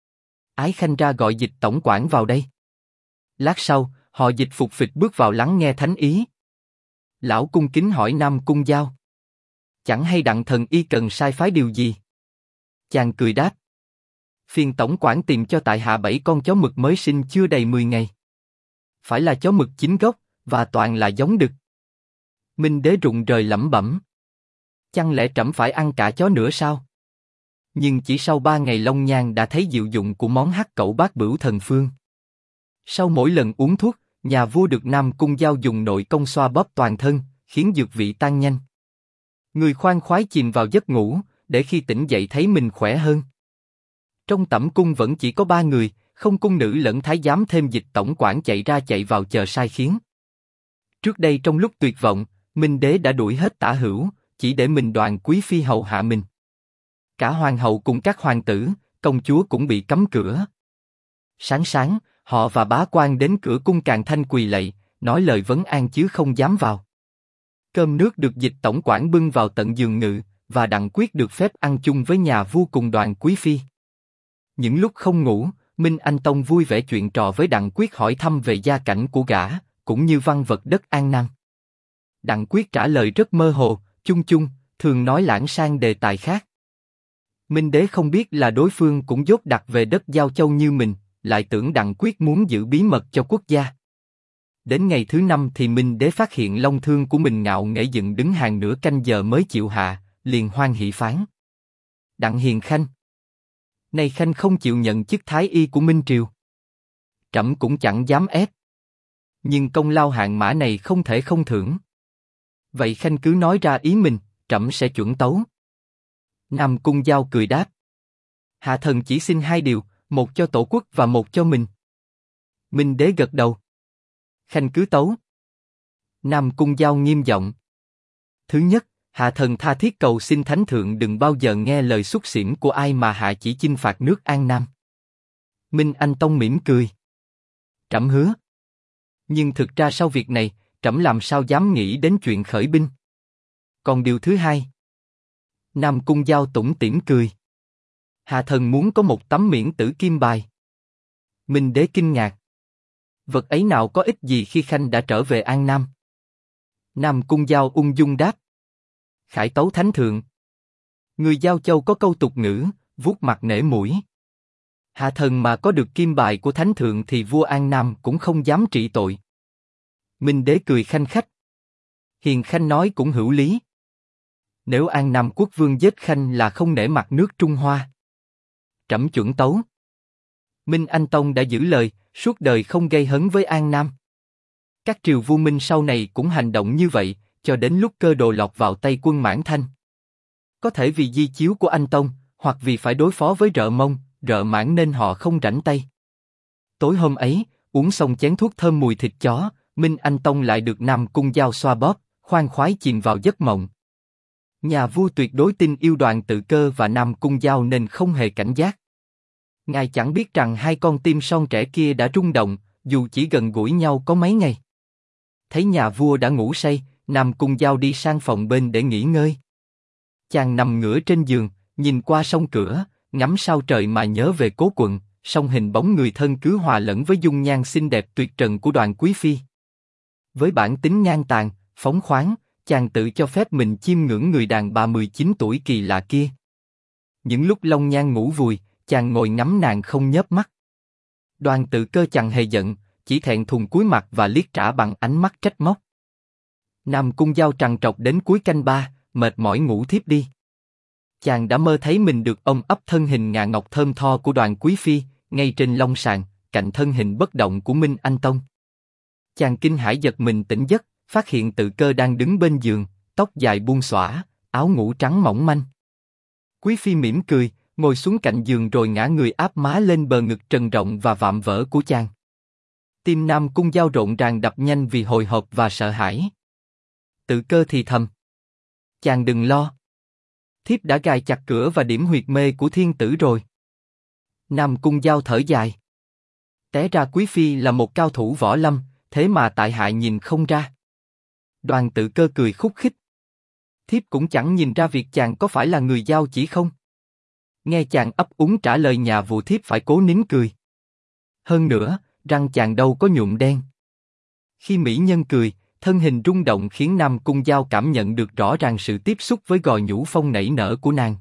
Ái Khanh ra gọi Dịch tổng quản vào đây. Lát sau, họ Dịch phục phịch bước vào lắng nghe thánh ý. Lão cung kính hỏi Nam Cung Giao. Chẳng hay Đặng thần y cần sai phái điều gì? Chàng cười đáp. Phiền tổng quản tìm cho tại hạ 7 con chó mực mới sinh chưa đầy 10 ngày. Phải là chó mực chính gốc, và toàn là giống đực. Minh Đế rụng rời lẩm bẩm. Chẳng lẽ trẫm phải ăn cả chó nữa sao? Nhưng chỉ sau 3 ngày Long Nhan đã thấy diệu dụng của món hắc cẩu bát bửu thần phương. Sau mỗi lần uống thuốc, nhà vua được Nam Cung Giao dùng nội công xoa bóp toàn thân, khiến dược vị tan nhanh. Người khoan khoái chìm vào giấc ngủ, để khi tỉnh dậy thấy mình khỏe hơn. Trong tẩm cung vẫn chỉ có 3 người, không cung nữ lẫn thái giám thêm Dịch tổng quản chạy ra chạy vào chờ sai khiến. Trước đây trong lúc tuyệt vọng, Minh Đế đã đuổi hết tả hữu, chỉ để mình Đoàn quý phi hầu hạ mình. Cả hoàng hậu cùng các hoàng tử, công chúa cũng bị cấm cửa. Sáng sáng, họ và bá quan đến cửa cung Càn Thanh quỳ lạy, nói lời vấn an chứ không dám vào. Cơm nước được Dịch tổng quản bưng vào tận giường ngự, và Đặng Quyết được phép ăn chung với nhà vua cùng Đoàn quý phi. Những lúc không ngủ, Minh Anh Tông vui vẻ chuyện trò với Đặng Quyết hỏi thăm về gia cảnh của gã, cũng như văn vật đất An Nam. Đặng Quyết trả lời rất mơ hồ, chung chung, thường nói lãng sang đề tài khác. Minh Đế không biết là đối phương cũng dốt đặt về đất Giao Châu như mình, lại tưởng Đặng Quyết muốn giữ bí mật cho quốc gia. Đến ngày thứ 5 thì Minh Đế phát hiện long thương của mình ngạo nghễ dựng đứng hàng nửa canh giờ mới chịu hạ, liền hoan hỷ phán. Đặng hiền khanh. Nay khanh không chịu nhận chức thái y của Minh Triều. Trẫm cũng chẳng dám ép. Nhưng công lao hạng mã này không thể không thưởng. Vậy khanh cứ nói ra ý mình, trẫm sẽ chuẩn tấu. Nam Cung Giao cười đáp. Hạ thần chỉ xin 2 điều, một cho tổ quốc và một cho mình. Minh Đế gật đầu. Khanh cứ tấu. Nam Cung Giao nghiêm giọng. Thứ nhất, hạ thần tha thiết cầu xin Thánh Thượng đừng bao giờ nghe lời xúc xỉm của ai mà hạ chỉ chinh phạt nước An Nam. Minh Anh Tông mỉm cười. Trẫm hứa. Nhưng thực ra sau việc này, trẫm làm sao dám nghĩ đến chuyện khởi binh. Còn điều thứ hai. Nam Cung Giao tủm tỉm cười. Hạ thần muốn có một tấm miễn tử kim bài. Minh Đế kinh ngạc. Vật ấy nào có ích gì khi Khanh đã trở về An Nam? Nam Cung Giao ung dung đáp. Khải Tấu Thánh Thượng. Người Giao Châu có câu tục ngữ, vuốt mặt nể mũi. Hạ thần mà có được kim bài của Thánh Thượng thì vua An Nam cũng không dám trị tội. Minh Đế cười khanh khách. Hiền khanh nói cũng hữu lý. Nếu An Nam quốc vương giết khanh là không nể mặt nước Trung Hoa. Trẫm chuẩn tấu. Minh Anh Tông đã giữ lời, suốt đời không gây hấn với An Nam. Các triều vua Minh sau này cũng hành động như vậy, cho đến lúc Cơ Đồ lọt vào tay quân Mãn Thanh. Có thể vì di chiếu của Anh Tông, hoặc vì phải đối phó với Rợ Mông, Rợ Mãn nên họ không rảnh tay. Tối hôm ấy, uống xong chén thuốc thơm mùi thịt chó, Minh Anh Tông lại được Nam Cung Giao xoa bóp, khoan khoái chìm vào giấc mộng. Nhà vua tuyệt đối tin yêu Đoàn Tự Cơ và Nam Cung Giao nên không hề cảnh giác. Ngài chẳng biết rằng 2 con tim son trẻ kia đã rung động, dù chỉ gần gũi nhau có mấy ngày. Thấy nhà vua đã ngủ say, Nam Cung Giao đi sang phòng bên để nghỉ ngơi. Chàng nằm ngửa trên giường, nhìn qua song cửa, ngắm sao trời mà nhớ về Cố Quận, song hình bóng người thân cứ hòa lẫn với dung nhan xinh đẹp tuyệt trần của Đoàn quý phi. Với bản tính ngang tàn, phóng khoáng, chàng tự cho phép mình chiêm ngưỡng người đàn bà 19 tuổi kỳ lạ kia. Những lúc Long Nhan ngủ vùi, chàng ngồi ngắm nàng không nhớp mắt. Đoàn Tự Cơ chẳng hề giận, chỉ thẹn thùng cúi mặt và liếc trả bằng ánh mắt trách móc. Nam Cung Giao trằn trọc đến cuối canh 3, mệt mỏi ngủ thiếp đi. Chàng đã mơ thấy mình được ôm ấp thân hình ngà ngọc thơm tho của Đoàn quý phi, ngay trên long sàng, cạnh thân hình bất động của Minh Anh Tông. Chàng kinh hãi giật mình tỉnh giấc, phát hiện Tự Cơ đang đứng bên giường, tóc dài buông xõa, áo ngủ trắng mỏng manh. Quý phi mỉm cười, ngồi xuống cạnh giường rồi ngã người áp má lên bờ ngực trần rộng và vạm vỡ của chàng. Tim Nam Cung Giao rộn ràng đập nhanh vì hồi hộp và sợ hãi. Tự Cơ thì thầm. Chàng đừng lo. Thiếp đã gài chặt cửa và điểm huyệt mê của thiên tử rồi. Nam Cung Giao thở dài. Té ra Quý Phi là một cao thủ võ lâm, thế mà tại hạ nhìn không ra. Đoàn Tự Cơ cười khúc khích. Thiếp cũng chẳng nhìn ra việc chàng có phải là người Giao chỉ không. Nghe chàng ấp úng trả lời nhà vụ, thiếp phải cố nín cười. Hơn nữa, răng chàng đâu có nhuộm đen. Khi mỹ nhân cười, thân hình rung động khiến Nam Cung Giao cảm nhận được rõ ràng sự tiếp xúc với gò nhũ phong nảy nở của nàng.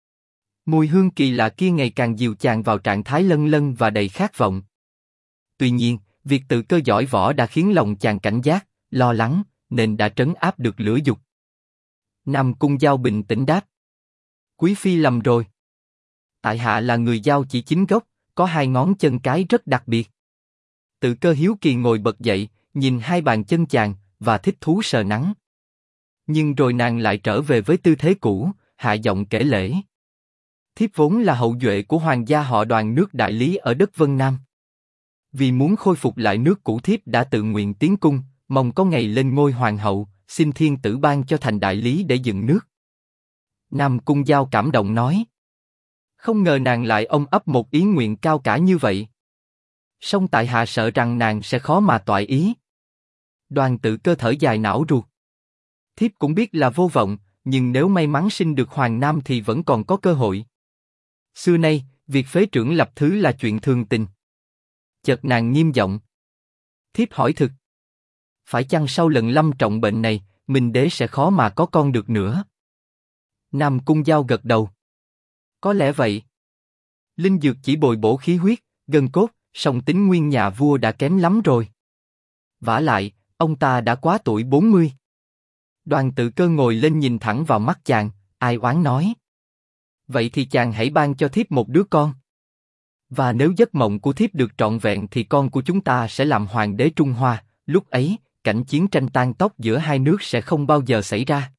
Mùi hương kỳ lạ kia ngày càng dìu chàng vào trạng thái lân lân và đầy khát vọng. Tuy nhiên, việc Tự Cơ giỏi võ đã khiến lòng chàng cảnh giác, lo lắng, nên đã trấn áp được lửa dục. Nam Cung Giao bình tĩnh đáp. Quý Phi lầm rồi. Tại hạ là người Giao chỉ chính gốc, có hai ngón chân cái rất đặc biệt. Tự Cơ hiếu kỳ ngồi bật dậy, nhìn hai bàn chân chàng, và thích thú sờ nắn. Nhưng rồi nàng lại trở về với tư thế cũ, hạ giọng kể lễ. Thiếp vốn là hậu duệ của hoàng gia họ Đoàn nước Đại Lý ở đất Vân Nam. Vì muốn khôi phục lại nước cũ, thiếp đã tự nguyện tiến cung, mong có ngày lên ngôi hoàng hậu, xin thiên tử ban cho thành Đại Lý để dựng nước. Nam Cung Giao cảm động nói. Không ngờ nàng lại ôm ấp một ý nguyện cao cả như vậy. Song tại hạ sợ rằng nàng sẽ khó mà toại ý. Đoàn Tự Cơ thở dài não ruột. Thiếp cũng biết là vô vọng, nhưng nếu may mắn sinh được hoàng nam thì vẫn còn có cơ hội. Xưa nay, việc phế trưởng lập thứ là chuyện thường tình. Chợt nàng nghiêm giọng. Thiếp hỏi thực. Phải chăng sau lần lâm trọng bệnh này, Minh Đế sẽ khó mà có con được nữa? Nam Cung Giao gật đầu. Có lẽ vậy. Linh dược chỉ bồi bổ khí huyết, gân cốt, song tính nguyên nhà vua đã kém lắm rồi. Vả lại, ông ta đã quá tuổi 40. Đoàn Tự Cơ ngồi lên nhìn thẳng vào mắt chàng, ai oán nói. Vậy thì chàng hãy ban cho thiếp một đứa con. Và nếu giấc mộng của thiếp được trọn vẹn thì con của chúng ta sẽ làm hoàng đế Trung Hoa, lúc ấy, cảnh chiến tranh tan tóc giữa hai nước sẽ không bao giờ xảy ra.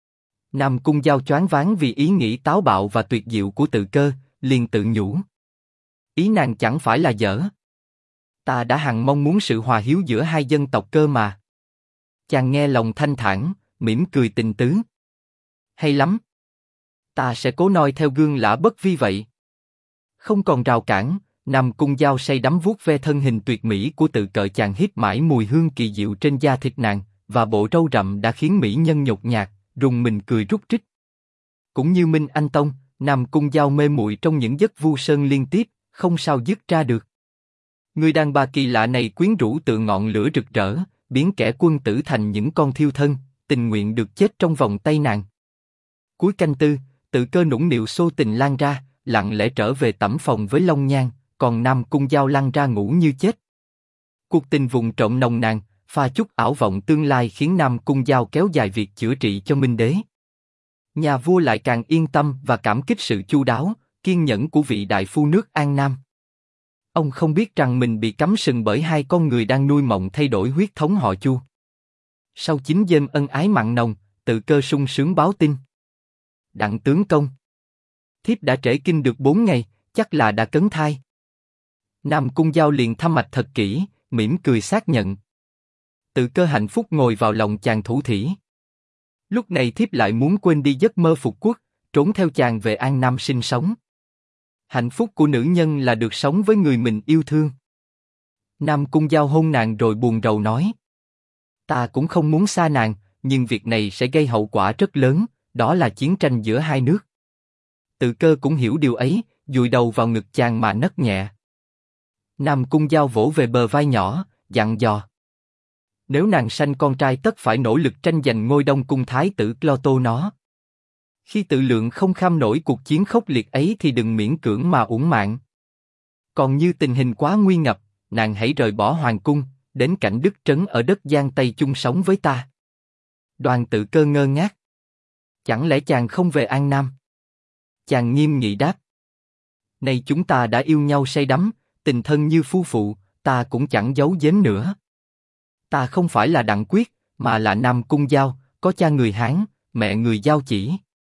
Nam Cung Giao choáng váng vì ý nghĩ táo bạo và tuyệt diệu của Tự Cơ, liền tự nhủ. Ý nàng chẳng phải là dở. Ta đã hằng mong muốn sự hòa hiếu giữa hai dân tộc cơ mà. Chàng nghe lòng thanh thản, mỉm cười tình tứ. Hay lắm. Ta sẽ cố noi theo gương Lã Bất Vi vậy. Không còn rào cản, Nam Cung Giao say đắm vuốt ve thân hình tuyệt mỹ của Tự Cơ, chàng hít mãi mùi hương kỳ diệu trên da thịt nàng, và bộ râu rậm đã khiến mỹ nhân nhột nhạt, rùng mình cười rúc rích. Cũng như Minh Anh Tông, Nam Cung Giao mê muội trong những giấc vu sơn liên tiếp, không sao dứt ra được. Người đàn bà kỳ lạ này quyến rũ tự ngọn lửa rực rỡ, biến kẻ quân tử thành những con thiêu thân, tình nguyện được chết trong vòng tay nàng. Cuối canh tư, Tự Cơ nũng nịu xô tình lan ra, lặng lẽ trở về tẩm phòng với Long Nhan, còn Nam Cung Giao lăn ra ngủ như chết. Cuộc tình vụng trộm nồng nàn, pha chút ảo vọng tương lai khiến Nam Cung Giao kéo dài việc chữa trị cho Minh Đế. Nhà vua lại càng yên tâm và cảm kích sự chu đáo, kiên nhẫn của vị đại phu nước An Nam. Ông không biết rằng mình bị cắm sừng bởi hai con người đang nuôi mộng thay đổi huyết thống họ Chu. Sau 9 đêm ân ái mặn nồng, Tự Cơ sung sướng báo tin. Đặng tướng công, thiếp đã trễ kinh được 4 ngày, chắc là đã cấn thai. Nam Cung Giao liền thăm mạch thật kỹ, mỉm cười xác nhận. Tự Cơ hạnh phúc ngồi vào lòng chàng thủ thỉ. Lúc này thiếp lại muốn quên đi giấc mơ phục quốc, trốn theo chàng về An Nam sinh sống. Hạnh phúc của nữ nhân là được sống với người mình yêu thương. Nam Cung Giao hôn nàng rồi buồn rầu nói. Ta cũng không muốn xa nàng, nhưng việc này sẽ gây hậu quả rất lớn, đó là chiến tranh giữa hai nước. Tự Cơ cũng hiểu điều ấy, dụi đầu vào ngực chàng mà nấc nhẹ. Nam Cung Giao vỗ về bờ vai nhỏ, dặn dò. Nếu nàng sanh con trai tất phải nỗ lực tranh giành ngôi Đông Cung thái tử Cloto nó. Khi tự lượng không kham nổi cuộc chiến khốc liệt ấy thì đừng miễn cưỡng mà uổng mạng. Còn như tình hình quá nguy ngập, nàng hãy rời bỏ hoàng cung, đến cảnh Đức Trấn ở đất Giang Tây chung sống với ta. Đoàn Tự Cơ ngơ ngác. Chẳng lẽ chàng không về An Nam? Chàng nghiêm nghị đáp. Này chúng ta đã yêu nhau say đắm, tình thân như phu phụ, ta cũng chẳng giấu giếm nữa. Ta không phải là Đặng Quyết, mà là Nam Cung Giao, có cha người Hán, mẹ người Giao Chỉ.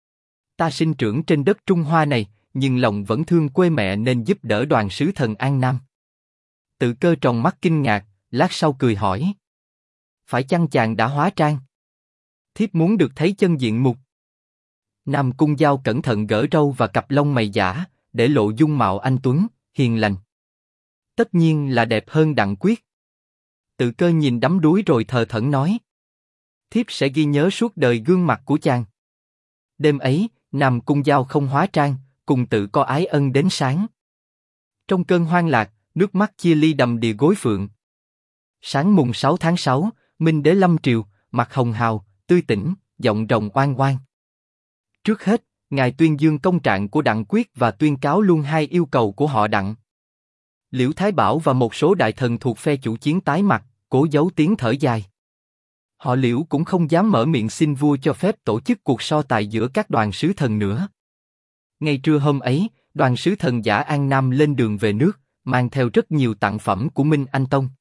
Ta sinh trưởng trên đất Trung Hoa này, nhưng lòng vẫn thương quê mẹ nên giúp đỡ đoàn sứ thần An Nam. Tự Cơ tròn mắt kinh ngạc, lát sau cười hỏi. Phải chăng chàng đã hóa trang? Thiếp muốn được thấy chân diện mục. Nam Cung Giao cẩn thận gỡ râu và cặp lông mày giả, để lộ dung mạo anh tuấn, hiền lành. Tất nhiên là đẹp hơn Đặng Quyết. Tự Cơ nhìn đắm đuối rồi thờ thẫn nói: thiếp sẽ ghi nhớ suốt đời gương mặt của chàng. Đêm ấy, Nam Cung Giao không hóa trang, cùng Tự Có ái ân đến sáng. Trong cơn hoang lạc, nước mắt chia ly đầm đìa gối phượng. Sáng mùng 6 tháng 6, Minh Đế lâm triều, mặt hồng hào, tươi tỉnh, giọng rồng oang oang. Trước hết, ngài tuyên dương công trạng của Đặng Quyết và tuyên cáo luôn hai yêu cầu của họ Đặng. Liễu Thái Bảo và một số đại thần thuộc phe chủ chiến tái mặt, cố giấu tiếng thở dài. Họ Liễu cũng không dám mở miệng xin vua cho phép tổ chức cuộc so tài giữa các đoàn sứ thần nữa. Ngay trưa hôm ấy, đoàn sứ thần Giả An Nam lên đường về nước, mang theo rất nhiều tặng phẩm của Minh Anh Tông.